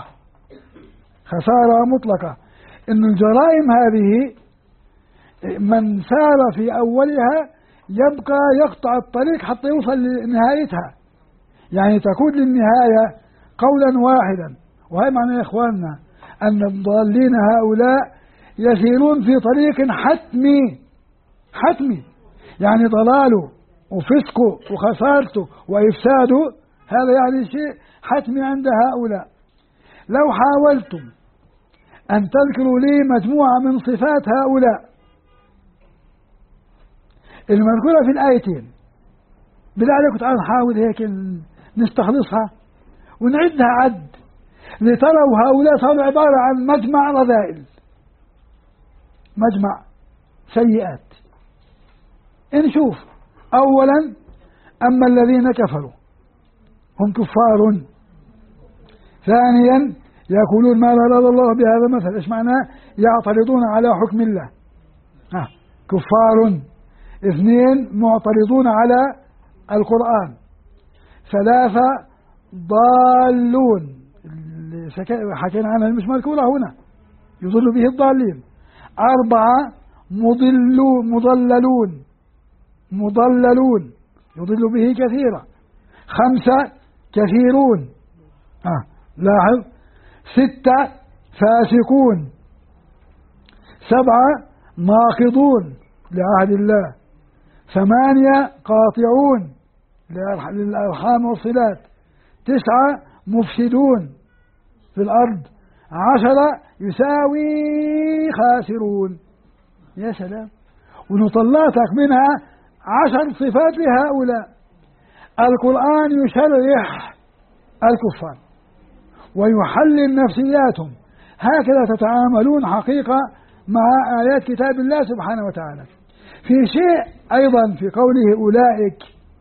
مطلقة، إن الجرائم هذه من سار في أولها يبقى يقطع الطريق حتى يوصل لنهايتها، يعني تكون للنهاية قولا واحدا. وهي معنى يا إخواننا أن الضالين هؤلاء يسيرون في طريق حتمي، يعني ضلاله وفسقه وخسارته وإفساده هذا يعني شيء حتمي عند هؤلاء. لو حاولتم أن تذكروا لي مجموعة من صفات هؤلاء المذكورة في الآيتين، بالله عليكم تعالوا نحاول هيك نستخلصها ونعدها عد، لتروا هؤلاء صاروا عبارة عن مجمع رذائل، مجمع سيئات. نشوف أولا: أما الذين كفروا هم كفار. ثانيا: يقولون ما أراد الله بهذا مثل. إيش معناه؟ يعترضون على حكم الله، كفار. اثنين: معترضون على القرآن. ثلاثة: ضالون، اللي حكينا عنها مش مذكورة هنا، يضل به الضالين. أربعة: مضللون، يضل به كثيرا. خمسة: كثيرون. لاحظ. ستة: فاسقون. سبعة: ناقضون لعهد الله. 8: قاطعون للأرحام والصلات. 9: مفسدون في الأرض. 10: يساوي خاسرون. يا سلام، ونطلعتك منها 10 صفات لهؤلاء. القرآن يشرح الكفار ويحلل نفسياتهم. هكذا تتعاملون حقيقة مع آيات كتاب الله سبحانه وتعالى. في شيء أيضا في قوله أولئك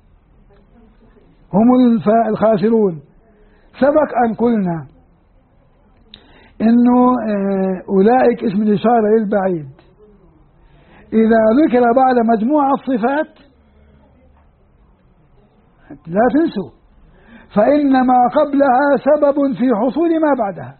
هم الخاسرون، سبق أن قلنا إنه أولئك اسم الإشارة للبعيد. إذا ذكر بعد مجموعة الصفات لا تنسوا، فإن ما قبلها سبب في حصول ما بعدها.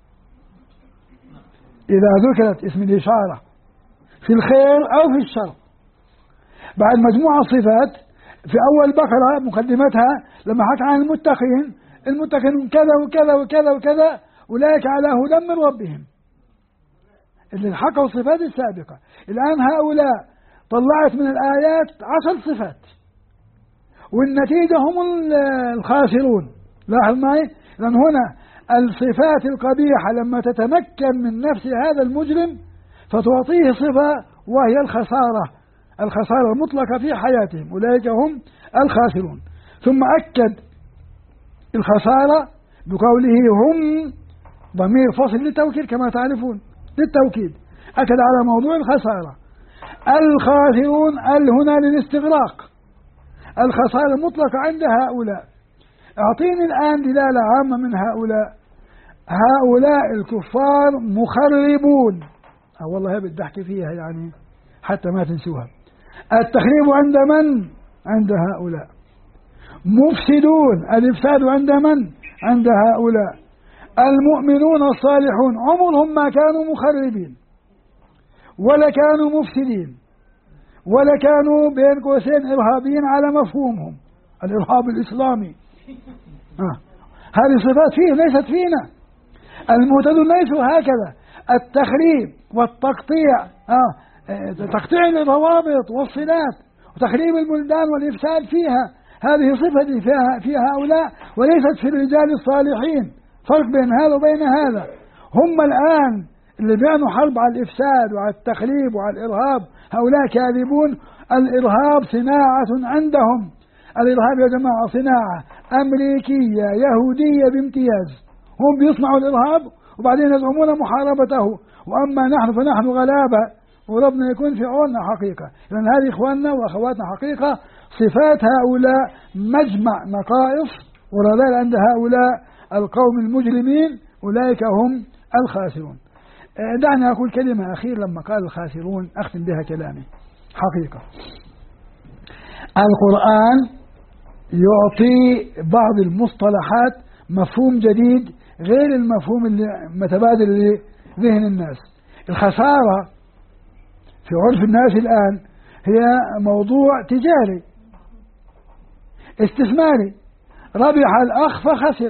إذا ذكرت اسم الإشارة في الخير أو في الشر بعد مجموعة صفات، في أول بقرة مقدمتها لما حكى عن المتقين كذا وكذا وكذا وكذا، أولئك على هدى من ربهم، اللي حكوا الصفات السابقة. الآن هؤلاء طلعت من الآيات 10 صفات، والنتيجة هم الخاسرون. لاحظ معي، لأن هنا الصفات القبيحة لما تتمكن من نفس هذا المجرم فتعطيه صفة وهي الخسارة المطلقة في حياتهم، أولئك هم الخاسرون. ثم أكد الخسارة بقوله هم، ضمير فصل للتوكيد كما تعرفون، للتوكيد، أكد على موضوع الخسارة. الخاسرون هنا للاستغراق، الخسارة المطلقة عند هؤلاء. أعطيني الآن دلالة عامة من هؤلاء الكفار مخربون. والله بدي أحكي فيها يعني حتى ما تنسوها. التخريب عند من؟ عند هؤلاء. مفسدون، الإفساد عند من؟ عند هؤلاء. المؤمنون الصالحون عمرهم ما كانوا مخربين ولا كانوا مفسدين ولا كانوا بين قوسين إرهابيين على مفهومهم الإرهاب الإسلامي. هذه صفات فيه ليست فينا. المهتدون ليسوا هكذا. التخريب والتقطيع، تقطيع الروابط والصلات وتخريب البلدان والإفساد فيها، هذه صفة في هؤلاء وليست في الرجال الصالحين. فرق بين هذا وبين هذا. هم الآن اللي بيعنوا حرب على الإفساد وعلى التخريب وعلى الإرهاب هؤلاء كاذبون. الإرهاب صناعة عندهم. الإرهاب يا جماعة صناعة أمريكية يهودية بامتياز. هم بيصنعوا الإرهاب وبعدين يزعمون محاربته، وأما نحن فنحن غلابة وربنا يكون في عوننا حقيقة. لأن هذه إخواننا وأخواتنا حقيقة صفات هؤلاء مجمع نقائص، ولذلك عند هؤلاء القوم المجرمين أولئك هم الخاسرون. دعني أقول كلمة أخيرة. لما قال الخاسرون أختم بها كلامي. حقيقة القرآن يعطي بعض المصطلحات مفهوم جديد غير المفهوم اللي متبادل لذهن الناس. الخسارة في عرف الناس الآن هي موضوع تجاري استثماري. ربح الأخ فخسر،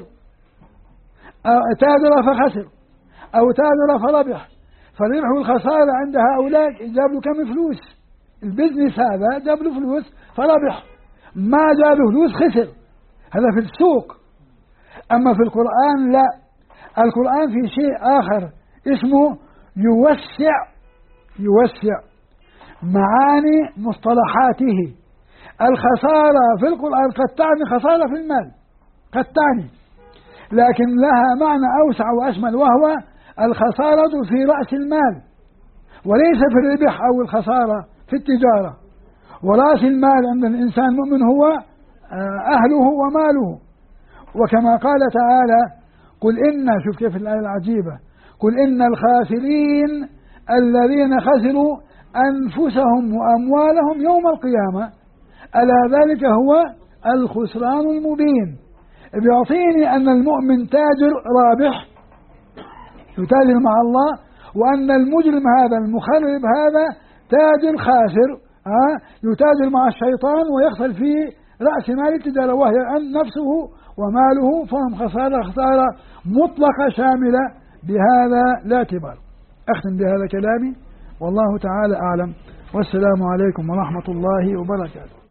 تاجر فخسر، أو تاجر فربح. فالربح والخسارة عند هؤلاء جاب له كم فلوس. البزنس هذا جاب له فلوس فربح، ما جاب له فلوس خسر. هذا في السوق. أما في القرآن لا. القرآن في شيء آخر اسمه يوسع معاني مصطلحاته. الخسارة في القرآن قد تعني خسارة في المال، قد تعني، لكن لها معنى أوسع وأشمل، وهو الخسارة في رأس المال وليس في الربح أو الخسارة في التجارة. ورأس المال عند الإنسان المؤمن هو أهله وماله. وكما قال تعالى قل إن، شوف كيف الآية العجيبة، قل إن الخاسرين الذين خسروا أنفسهم وأموالهم يوم القيامة ألا ذلك هو الخسران المبين. بيعطيني أن المؤمن تاجر رابح يتاجر مع الله، وأن المجرم هذا المخرب هذا تاجر خاسر يتاجر مع الشيطان ويخسر في رأس مال التجارة وهي نفسه وماله، فهم خسارة مطلقة شاملة بهذا الاعتبار. أختم بهذا كلامي والله تعالى أعلم، والسلام عليكم ورحمة الله وبركاته.